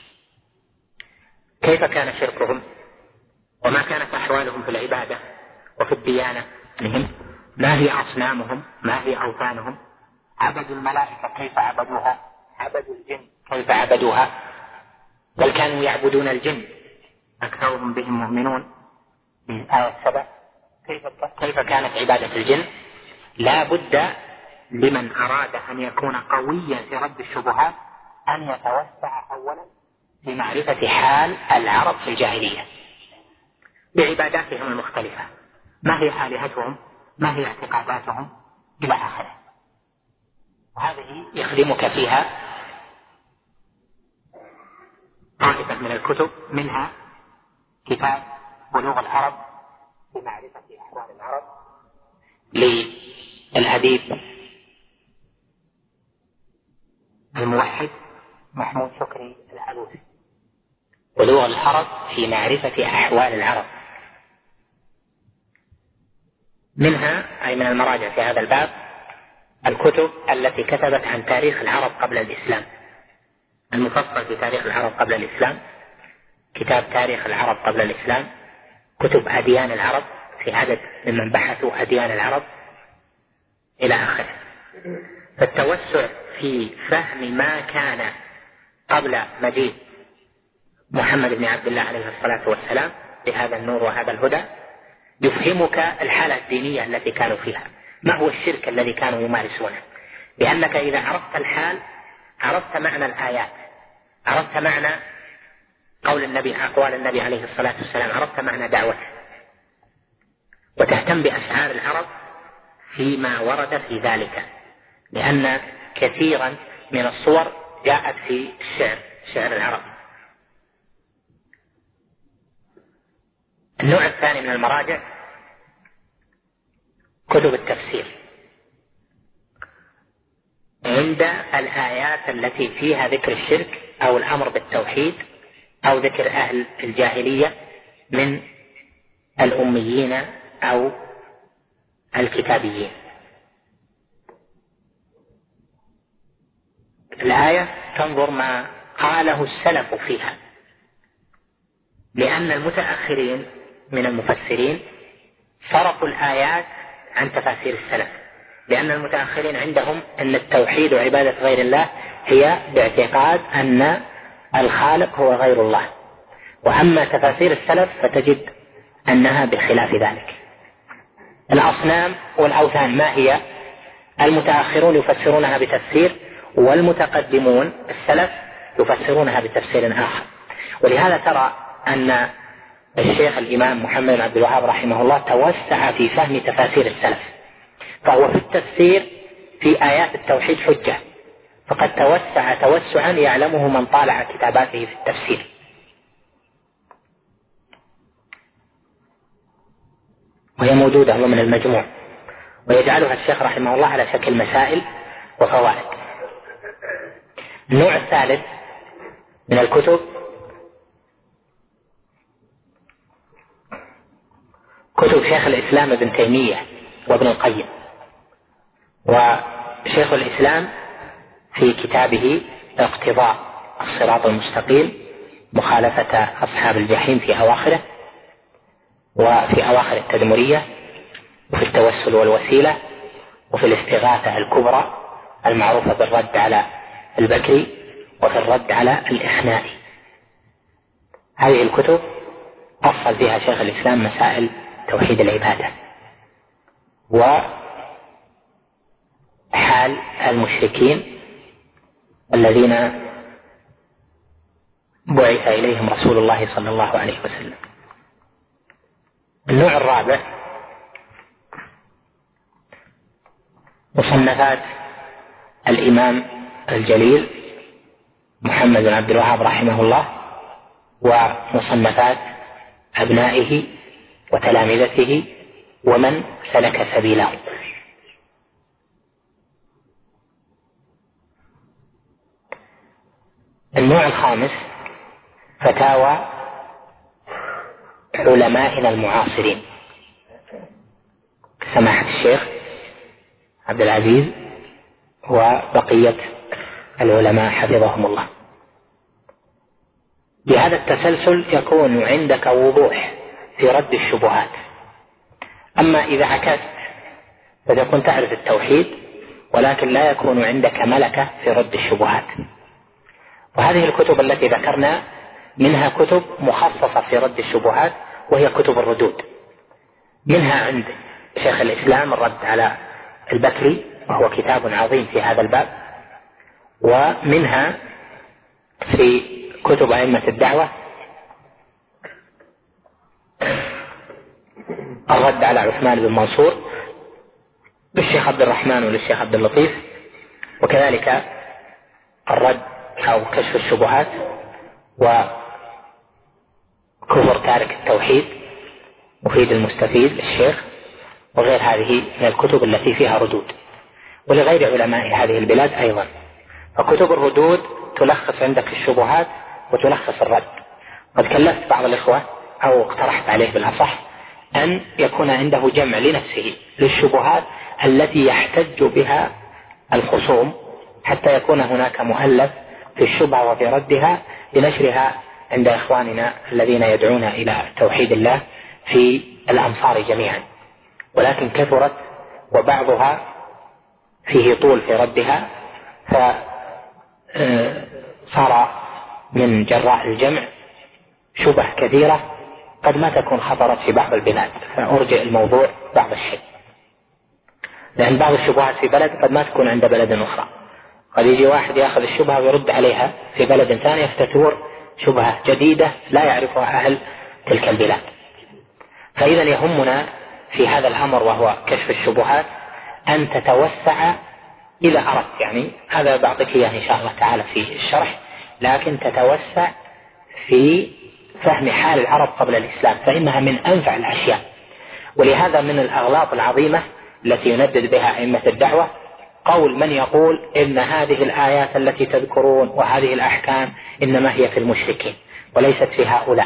كيف كان شركهم وما كانت أحوالهم في العبادة وفي الديانة، ما هي أصنامهم، ما هي أوثانهم، عبدوا الملائكة كيف عبدوها، عبدوا الجن كيف عبدوها، بل كانوا يعبدون الجن أكثرهم بهم مؤمنون في آية سبع. كيف كيف كانت عبادة الجن؟ لا بد لمن أراد أن يكون قويا في رد الشبهات أن يتوسع أولا بمعرفة حال العرب في الجاهلية بعباداتهم المختلفة، ما هي آلهتهم، ما هي اعتقاداتهم إلى آخره. هذه يخدمك فيها طائفة من الكتب، منها كتاب بلوغ العرب في معرفة أحوال العرب للأديب الموحد محمود شكري العلوسي. بلوغ العرب في معرفة أحوال العرب. منها أي من المراجع في هذا الباب الكتب التي كتبت عن تاريخ العرب قبل الإسلام، المفصل في تاريخ العرب قبل الإسلام، كتاب تاريخ العرب قبل الإسلام، كتب أديان العرب في عدد ممن بحثوا أديان العرب إلى آخره. فالتوسع في فهم ما كان قبل مجيء محمد بن عبد الله عليه الصلاة والسلام بهذا النور وهذا الهدى يفهمك الحالة الدينية التي كانوا فيها، ما هو الشرك الذي كانوا يمارسونه، لأنك إذا عرفت الحال عرفت معنى الآيات، عرفت معنى قول النبي، أقوال النبي عليه الصلاة والسلام، عرفت معنى دعوته، وتهتم بأشعار العرب فيما ورد في ذلك، لأن كثيرا من الصور جاءت في الشعر، شعر العرب. النوع الثاني من المراجع كتب التفسير، عند الآيات التي فيها ذكر الشرك أو الأمر بالتوحيد أو ذكر أهل الجاهلية من الأميين أو الكتابيين. الآية تنظر ما قاله السلف فيها، لأن المتأخرين من المفسرين صرفوا الآيات عن تفاسير السلف، لأن المتأخرين عندهم أن التوحيد وعبادة غير الله هي باعتقاد أن الخالق هو غير الله، وأما تفاسير السلف فتجد أنها بخلاف ذلك. الأصنام والأوثان ما هي؟ المتأخرون يفسرونها بتفسير، والمتقدمون السلف يفسرونها بتفسير آخر. ولهذا ترى أن الشيخ الإمام محمد بن عبد الوهاب رحمه الله توسع في فهم تفاسير السلف، فهو في التفسير في آيات التوحيد حجة، فقد توسع توسعا يعلمه من طالع كتاباته في التفسير. وهي موجودة ضمن المجموع، ويجعلها الشيخ رحمه الله على شكل مسائل وفوائد. النوع الثالث من الكتب كتب شيخ الإسلام ابن تيمية وابن القيم. وشيخ الإسلام في كتابه اقتضاء الصراط المستقيم مخالفة أصحاب الجحيم في أواخره، وفي أواخر التدمرية، وفي التوسل والوسيلة، وفي الاستغاثة الكبرى المعروفة بالرد على البكري، وفي الرد على الإخنائي. هذه الكتب أصل فيها شيخ الإسلام مسائل توحيد العبادة وحال المشركين الذين بعث إليهم رسول الله صلى الله عليه وسلم. النوع الرابع مصنفات الإمام الجليل محمد بن عبد الوهاب رحمه الله، ومصنفات أبنائه وتلامذته ومن سلك سبيله. النوع الخامس فتاوى علمائنا المعاصرين، سماحة الشيخ عبد العزيز وبقية العلماء حفظهم الله. بهذا التسلسل يكون عندك وضوح في رد الشبهات. أما إذا عكست فتكون تعرف التوحيد ولكن لا يكون عندك ملكة في رد الشبهات. وهذه الكتب التي ذكرنا منها كتب مخصصة في رد الشبهات، وهي كتب الردود. منها عند شيخ الإسلام الرد على البكري، وهو كتاب عظيم في هذا الباب. ومنها في كتب أئمة الدعوة الرد على عثمان بن منصور للشيخ عبد الرحمن وللشيخ عبد اللطيف، وكذلك الرد أو كشف الشبهات وكفر تارك التوحيد مفيد المستفيد للشيخ وغير هذه من الكتب التي فيها ردود، ولغير علماء هذه البلاد أيضا. فكتب الردود تلخص عندك الشبهات وتلخص الرد. قد كلفت بعض الإخوة أو اقترحت عليه بالأصح أن يكون عنده جمع لنفسه للشبهات التي يحتج بها الخصوم، حتى يكون هناك مؤلف في الشبهة وفي ردها لنشرها عند إخواننا الذين يدعون إلى توحيد الله في الأمصار جميعا. ولكن كثرت وبعضها فيه طول في ردها، فصار من جراء الجمع شبه كثيرة قد ما تكون خطرت في بعض البلاد، فأرجئ الموضوع بعض الشيء، لأن بعض الشبهات في بلد قد ما تكون عند بلد أخرى. قد يجي واحد يأخذ الشبهة ويرد عليها في بلد ثاني فتكون شبهة جديدة لا يعرفها أهل تلك البلاد. فإذا يهمنا في هذا الأمر وهو كشف الشبهات أن تتوسع إذا أردت، يعني هذا بعطيك إياه إن شاء الله تعالى في الشرح، لكن تتوسع في فهم حال العرب قبل الإسلام، فإنها من أنفع الأشياء. ولهذا من الأغلاط العظيمة التي يندد بها أئمة الدعوة قول من يقول إن هذه الآيات التي تذكرون وهذه الأحكام إنما هي في المشركين وليست في هؤلاء،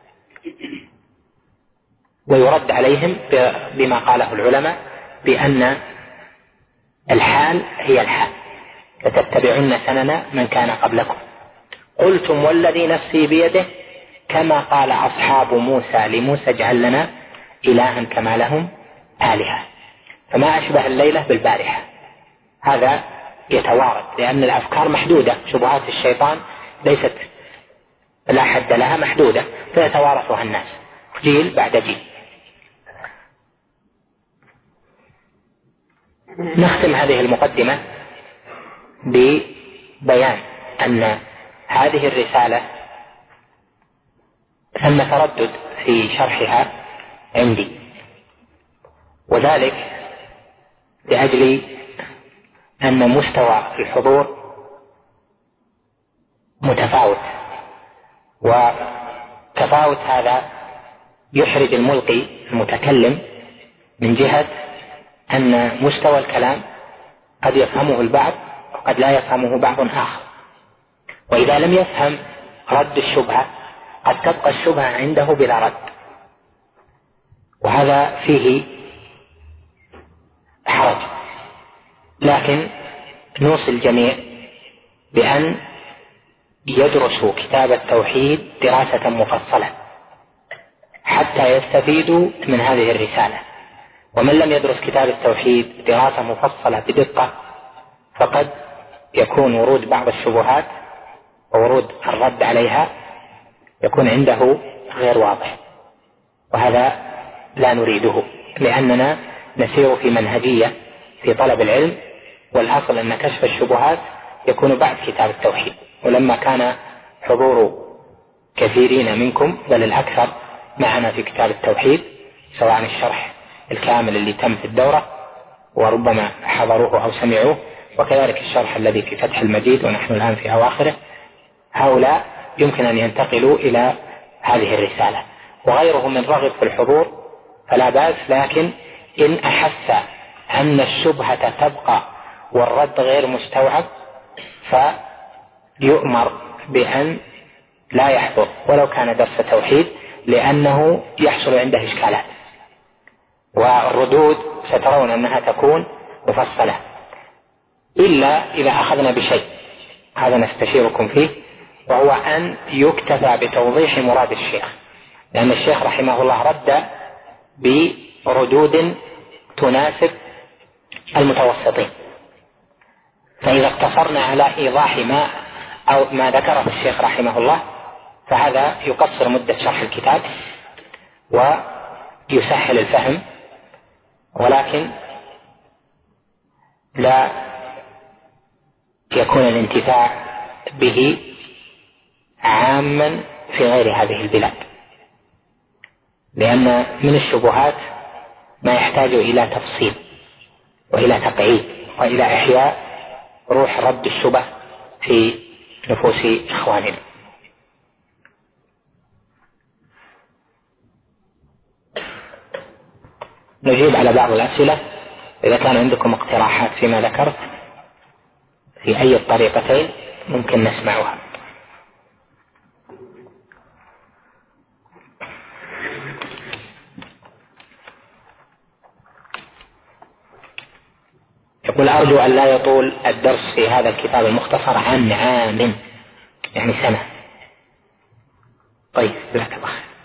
ويرد عليهم بما قاله العلماء بأن الحال هي الحال، فتتبعن سنن من كان قبلكم قلتم والذي نفسي بيده كما قال أصحاب موسى لموسى اجعل لنا إلها كما لهم آلهة. فما أشبه الليلة بالبارحة، هذا يتوارد لأن الأفكار محدودة، شبهات الشيطان ليست لا حد لها، محدودة، فيتوارثها الناس جيل بعد جيل. نختم هذه المقدمة ببيان أن هذه الرسالة ثم تردد في شرحها عندي، وذلك لأجل أن مستوى الحضور متفاوت، وتفاوت هذا يحرج الملقي المتكلم من جهة أن مستوى الكلام قد يفهمه البعض وقد لا يفهمه بعض آخر، وإذا لم يفهم رد الشبهة قد تبقى الشبهة عنده بلا رد، وهذا فيه حرج. لكن نوصي الجميع بأن يدرسوا كتاب التوحيد دراسة مفصلة حتى يستفيدوا من هذه الرسالة. ومن لم يدرس كتاب التوحيد دراسة مفصلة بدقة فقد يكون ورود بعض الشبهات وورود الرد عليها يكون عنده غير واضح، وهذا لا نريده، لأننا نسير في منهجية في طلب العلم، والأصل أن كشف الشبهات يكون بعد كتاب التوحيد. ولما كان حضور كثيرين منكم بل الأكثر معنا في كتاب التوحيد، سواء الشرح الكامل اللي تم في الدورة وربما حضروه أو سمعوه، وكذلك الشرح الذي في فتح المجيد ونحن الآن في أواخره، هؤلاء يمكن أن ينتقلوا إلى هذه الرسالة. وغيرهم من رغب في الحضور فلا بأس، لكن إن أحس أن الشبهة تبقى والرد غير مستوعب فيؤمر بأن لا يحضر ولو كان درس توحيد، لأنه يحصل عنده إشكالات، والردود سترون أنها تكون مفصلة، إلا إذا أخذنا بشيء هذا نستشيركم فيه، وهو أن يكتفى بتوضيح مراد الشيخ، لأن الشيخ رحمه الله رد بردود تناسب المتوسطين. فإذا اقتصرنا على إيضاح ما أو ما ذكره الشيخ رحمه الله فهذا يقصر مدة شرح الكتاب ويسهل الفهم، ولكن لا يكون الانتفاع به عاما في غير هذه البلاد، لأن من الشبهات ما يحتاج إلى تفصيل وإلى تقعيد وإلى إحياء روح رد الشبه في نفوس إخواننا. نجيب على بعض الأسئلة. إذا كان عندكم اقتراحات فيما ذكرت في أي الطريقتين ممكن نسمعها. يقول أرجو أن لا يطول الدرس في هذا الكتاب المختصر عن عام، يعني سنة. طيب جزاك الله خير.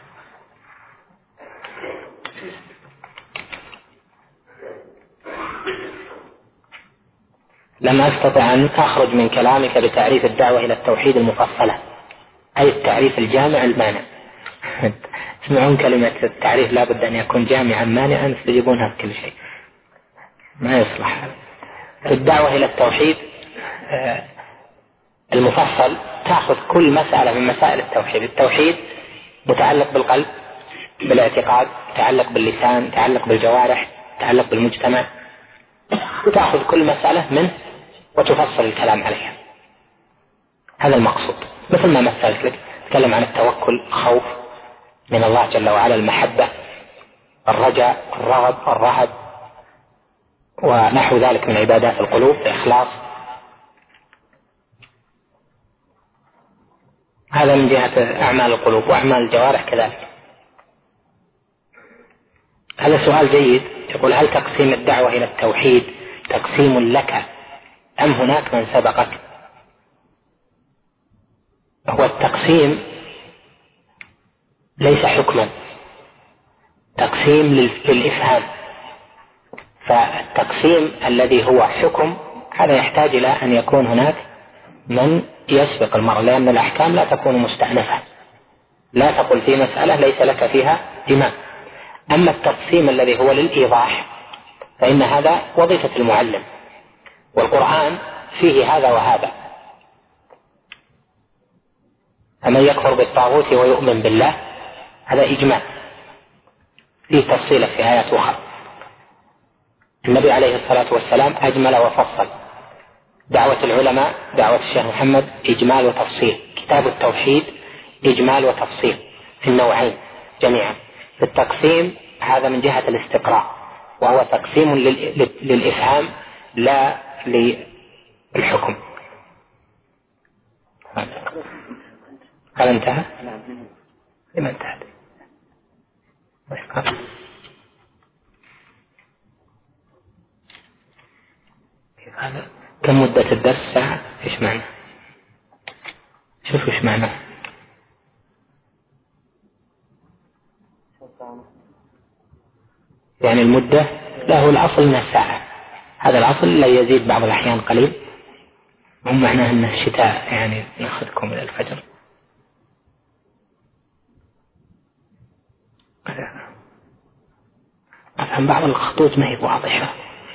لم أستطع أن أخرج من كلامك بتعريف الدعوة إلى التوحيد المفصلة، أي التعريف الجامع المانع. تسمعون كلمة التعريف لا بد أن يكون جامعا مانعا تجيبونها بكل شيء، ما يصلح. الدعوة إلى التوحيد المفصل تأخذ كل مسألة من مسائل التوحيد. التوحيد متعلق بالقلب بالاعتقاد، متعلق باللسان، متعلق بالجوارح، متعلق بالمجتمع. تأخذ كل مسألة منه وتفصل الكلام عليها. هذا المقصود. مثل ما مثلت لك، تكلم عن التوكل، الخوف من الله جل وعلا، المحبة، الرجاء، الرغب، الرهب، ونحو ذلك من عبادات القلوب، الإخلاص. هذا من جهة أعمال القلوب. وأعمال الجوارح كذلك. هذا سؤال جيد. يقول هل تقسيم الدعوة إلى التوحيد تقسيم لك أم هناك من سبقك؟ هو التقسيم ليس حكما، تقسيم للإفهام. فالتقسيم الذي هو حكم هذا يحتاج إلى أن يكون هناك من يسبق المرء، لأن الأحكام لا تكون مستأنفة. لا تقل في مسألة ليس لك فيها إمام. أما التقسيم الذي هو للإيضاح فإن هذا وظيفة المعلم، والقرآن فيه هذا وهذا. فمن يكفر بالطاغوت ويؤمن بالله هذا إجمال، فيه تفصيل في آيات أخرى. النبي عليه الصلاة والسلام أجمل وفصل. دعوة العلماء، دعوة الشيخ محمد، إجمال وتفصيل. كتاب التوحيد إجمال وتفصيل في النوعين جميعا. في التقسيم هذا من جهة الاستقراء، وهو تقسيم للإفهام لا للحكم. هل انتهى؟ لما انتهى؟ هذا كم مدة الدرس؟ ساعة؟ ايش معنى؟ شوف ايش معنى. يعني المدة له الأصل من الساعة، هذا الأصل لا يزيد بعض الأحيان قليل. مو معناه أن الشتاء يعني نأخذكم إلى الفجر. أفهم بعض الخطوط ما هي واضحة.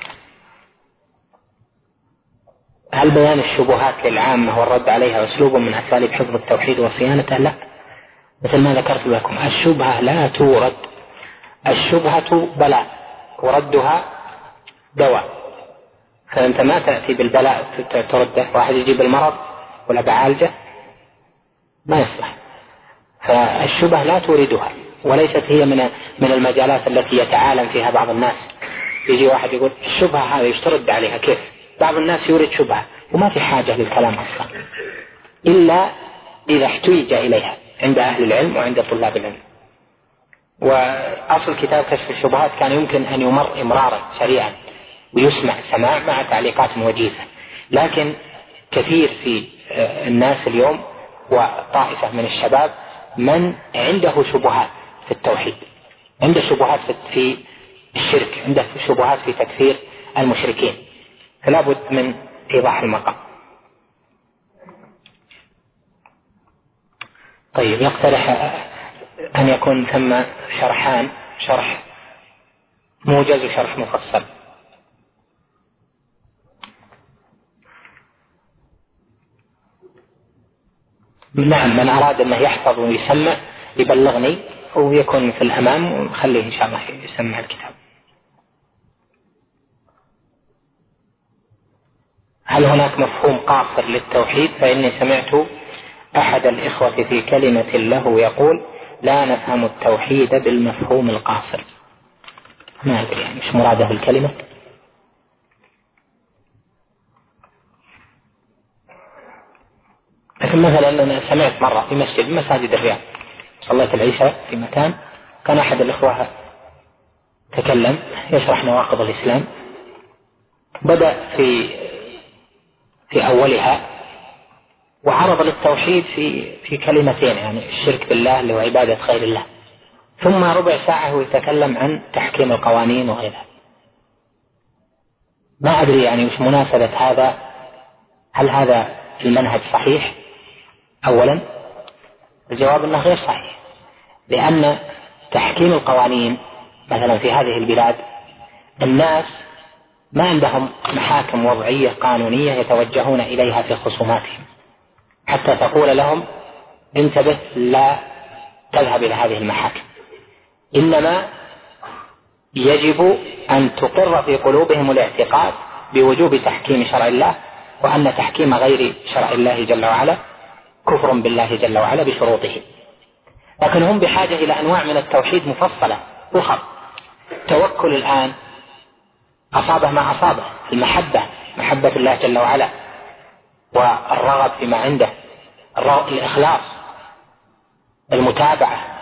هل بيان الشبهات للعامة والرد عليها أسلوب من أساليب حفظ التوحيد وصيانته؟ لا، مثل ما ذكرت لكم الشبهة لا تورد. الشبهة بلاء وردها دواء، فأنت ما تأتي بالبلاء ترده. واحد يجيب المرض ولا بعالجه ما يصلح. فالشبهة لا توردها، وليست هي من من المجالات التي يتعالم فيها بعض الناس. يجي واحد يقول الشبهة هذه يشترد عليها كيف؟ بعض الناس يورد شبهة وما في حاجة للكلام أصلا إلا إذا احتوج إليها عند أهل العلم وعند طلاب العلم. وأصل كتاب كشف الشبهات كان يمكن أن يمر إمرارا سريعا ويسمع سماع مع تعليقات وجيزة، لكن كثير في الناس اليوم وطائفة من الشباب من عنده شبهات في التوحيد، عنده شبهات في الشرك، عنده شبهات في تكفير المشركين، فلا بد من إيضاح المقام. طيب، يقترح أن يكون ثم شرحان، شرح موجز وشرح مفصل. نعم، من أراد أنه يحفظ ويسمع يبلغني ويكون في الأمام ونخليه إن شاء الله يسمع الكتاب. هل هناك مفهوم قاصر للتوحيد؟ فإني سمعت أحد الإخوة في كلمة له يقول لا نفهم التوحيد بالمفهوم القاصر. ما أدري يعني مش مراده الكلمة. لكن مثلا أنا سمعت مرة في مسجد من مساجد الرياض، صليت العشاء في مكان، كان أحد الإخوة تكلم يشرح نواقض الإسلام، بدأ في في أولها وعرض للتوحيد في في كلمتين، يعني الشرك بالله اللي هو عبادة غير الله، ثم ربع ساعة يتكلم عن تحكيم القوانين وغيرها. ما أدري يعني مش مناسبة هذا، هل هذا المنهج صحيح؟ أولا الجواب أنه غير صحيح، لأن تحكيم القوانين مثلا في هذه البلاد الناس ما عندهم محاكم وضعية قانونية يتوجهون إليها في خصوماتهم حتى تقول لهم انتبه لا تذهب إلى هذه المحاكم، إنما يجب أن تقر في قلوبهم الاعتقاد بوجوب تحكيم شرع الله، وأن تحكيم غير شرع الله جل وعلا كفر بالله جل وعلا بشروطه. لكن هم بحاجة إلى أنواع من التوحيد مفصلة أخرى. توكل الآن أصابه ما أصابه، المحبة، محبة الله جل وعلا، والرغب فيما عنده، الإخلاص، المتابعة،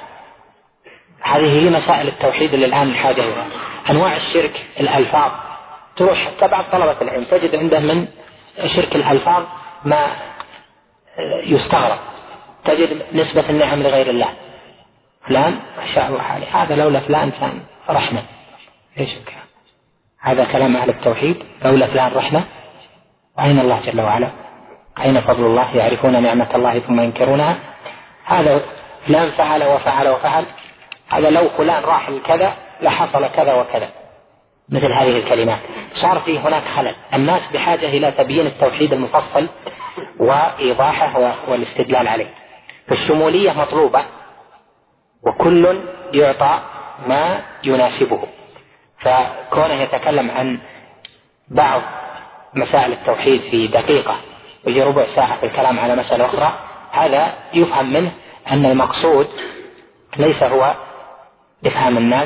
هذه هي مسائل التوحيد اللي الآن الحاجة إليها. أنواع الشرك، الألفاظ، تروح تبع طلبة العلم تجد عنده من شرك الألفاظ ما يستغرب، تجد نسبة النعم لغير الله، فلان ما شاء الله عليه، هذا لولا فلان كان رحمة. ايش كان هذا كلام أهل التوحيد؟ لولا فلان رحمة؟ أين الله جل وعلا؟ أين فضل الله؟ يعرفون نعمة الله ثم ينكرونها. هذا فلان فعل وفعل وفعل، هذا لو فلان راح لكذا لحصل كذا وكذا، مثل هذه الكلمات. صار فيه هناك خلل. الناس بحاجة إلى تبيين التوحيد المفصل وإيضاحه والاستدلال عليه. فالشمولية مطلوبة وكل يعطى ما يناسبه، فكونه يتكلم عن بعض مسائل التوحيد في دقيقة ويجي ربع ساعة في الكلام على مسألة أخرى، هذا يفهم منه أن المقصود ليس هو إفهام الناس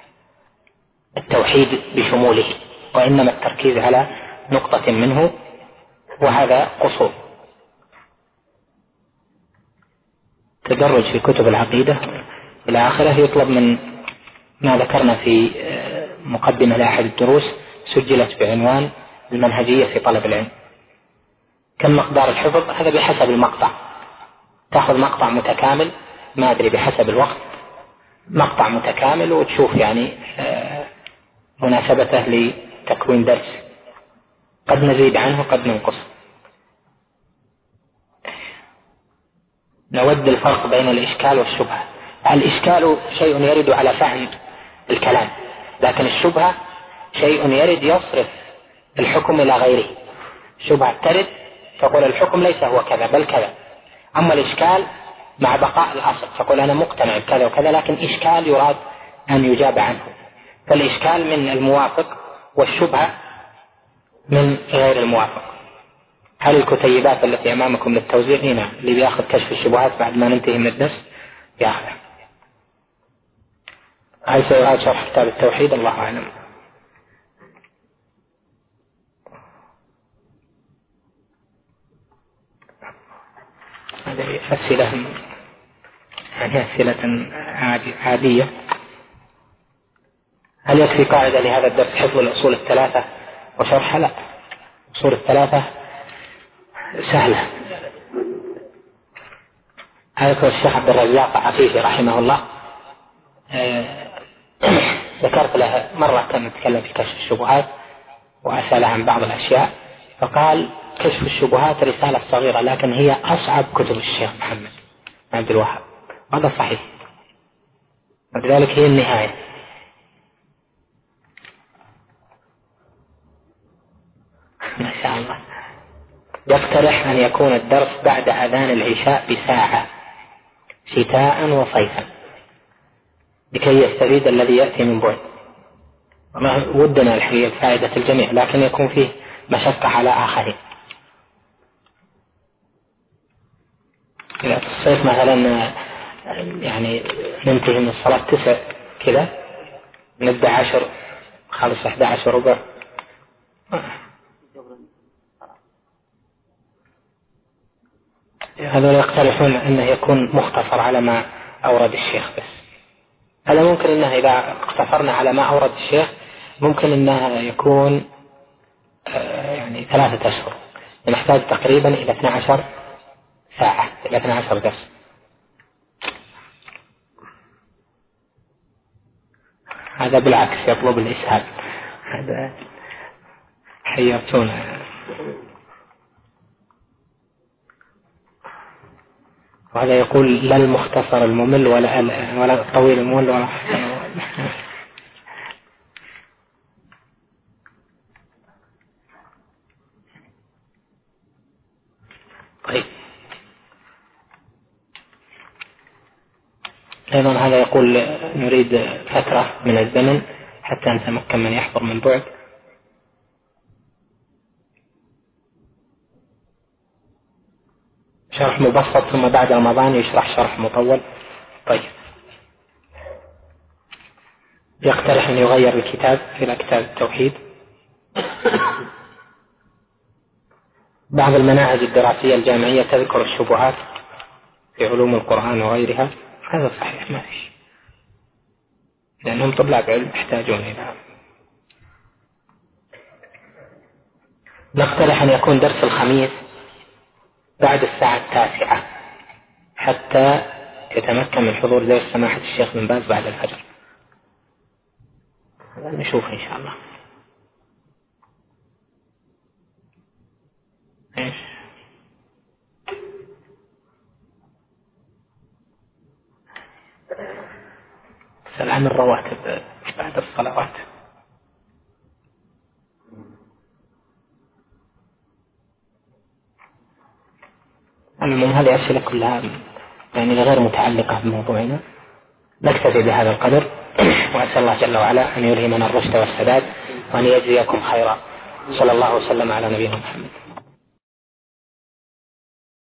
التوحيد بشموله، وإنما التركيز على نقطة منه، وهذا قصور. تدرج في كتب العقيدة إلى آخره يطلب من ما ذكرنا في مقدمة لأحد الدروس سجلت بعنوان المنهجية في طلب العلم. كم مقدار الحفظ؟ هذا بحسب المقطع، تأخذ مقطع متكامل، ما أدري بحسب الوقت، مقطع متكامل وتشوف يعني مناسبته لتكوين درس، قد نزيد عنه قد ننقص. نود الفرق بين الإشكال والشبهة. الإشكال شيء يرد على فهم الكلام، لكن الشبهة شيء يرد يصرف الحكم إلى غيره. الشبهة ترد تقول الحكم ليس هو كذا بل كذا، أما الإشكال مع بقاء الأصل تقول أنا مقتنع بكذا وكذا، لكن إشكال يراد أن يجاب عنه. فالإشكال من الموافق والشبهة من غير الموافق. هل الكتيبات التي أمامكم للتوزيع هنا اللي بياخذ كشف الشبهات بعد ما ننتهي من الدرس ياخذ؟ هل سيراد شرح كتاب التوحيد؟ الله أعلم. هذه أسئلة يعني أسئلة عادية. هل يكفي قاعدة لهذا الدرس حفظ الأصول الثلاثة وشرحها؟ لا، الأصول الثلاثة سهلة. هذا الشيخ عبد الرزاق عفيفي رحمه الله ذكرت له مرة كان نتكلم في كشف الشبهات وأسأل عن بعض الأشياء، فقال كشف الشبهات رسالة صغيرة لكن هي أصعب كتب الشيخ محمد عبد الوهاب. هذا صحيح، ولذلك هي النهاية. ما شاء الله. يقترح أن يكون الدرس بعد أذان العشاء بساعة شتاء وصيفا لكي يستفيد الذي يأتي من بعد. ودنا الحقيقة فائدة الجميع، لكن يكون فيه مشقة على آخرين. إذا في الصيف مثلا يعني ننتهي من الصلاة تسع كذا، نبدأ عشر خمس أحد عشر ربع، هذول يقترحون أنه يكون مختصر على ما أورد الشيخ بس. هذا ممكن أنه إذا اقتصرنا على ما أورد الشيخ ممكن أنه يكون يعني ثلاثة أشهر، نحتاج تقريبا إلى اثنتي عشرة ساعة، إلى اثنتي عشرة درس. هذا بالعكس يطلب الإسهال، هذا حيرتونا. وهذا يقول لا المختصر الممل ولا ولا الطويل الممل ولا طيب. أيضا هذا يقول نريد فترة من الزمن حتى نتمكن من يحضر من بعد. شرح مبسط ثم بعد رمضان يشرح شرح مطول. طيب. يقترح أن يغير الكتاب إلى كتاب التوحيد. بعض المناهج الدراسية الجامعية تذكر الشبهات في علوم القرآن وغيرها، هذا صحيح ما فيش، لأنهم طلاب علم يحتاجون إلى. نقترح أن يكون درس الخميس بعد الساعة التاسعة حتى يتمكن من حضور درس سماحة الشيخ بن باز بعد الفجر. نشوف إن شاء الله. إيش سأل عن الرواتب بعد الصلوات. المهم هذه أسئلة كلها يعني غير متعلقة بموضوعنا. نكتفي بهذا القدر، وأسأل الله جل وعلا أن يلهمنا الرشد والسداد وأن يجزيكم خيرا. صلى الله وسلم على نبينا محمد.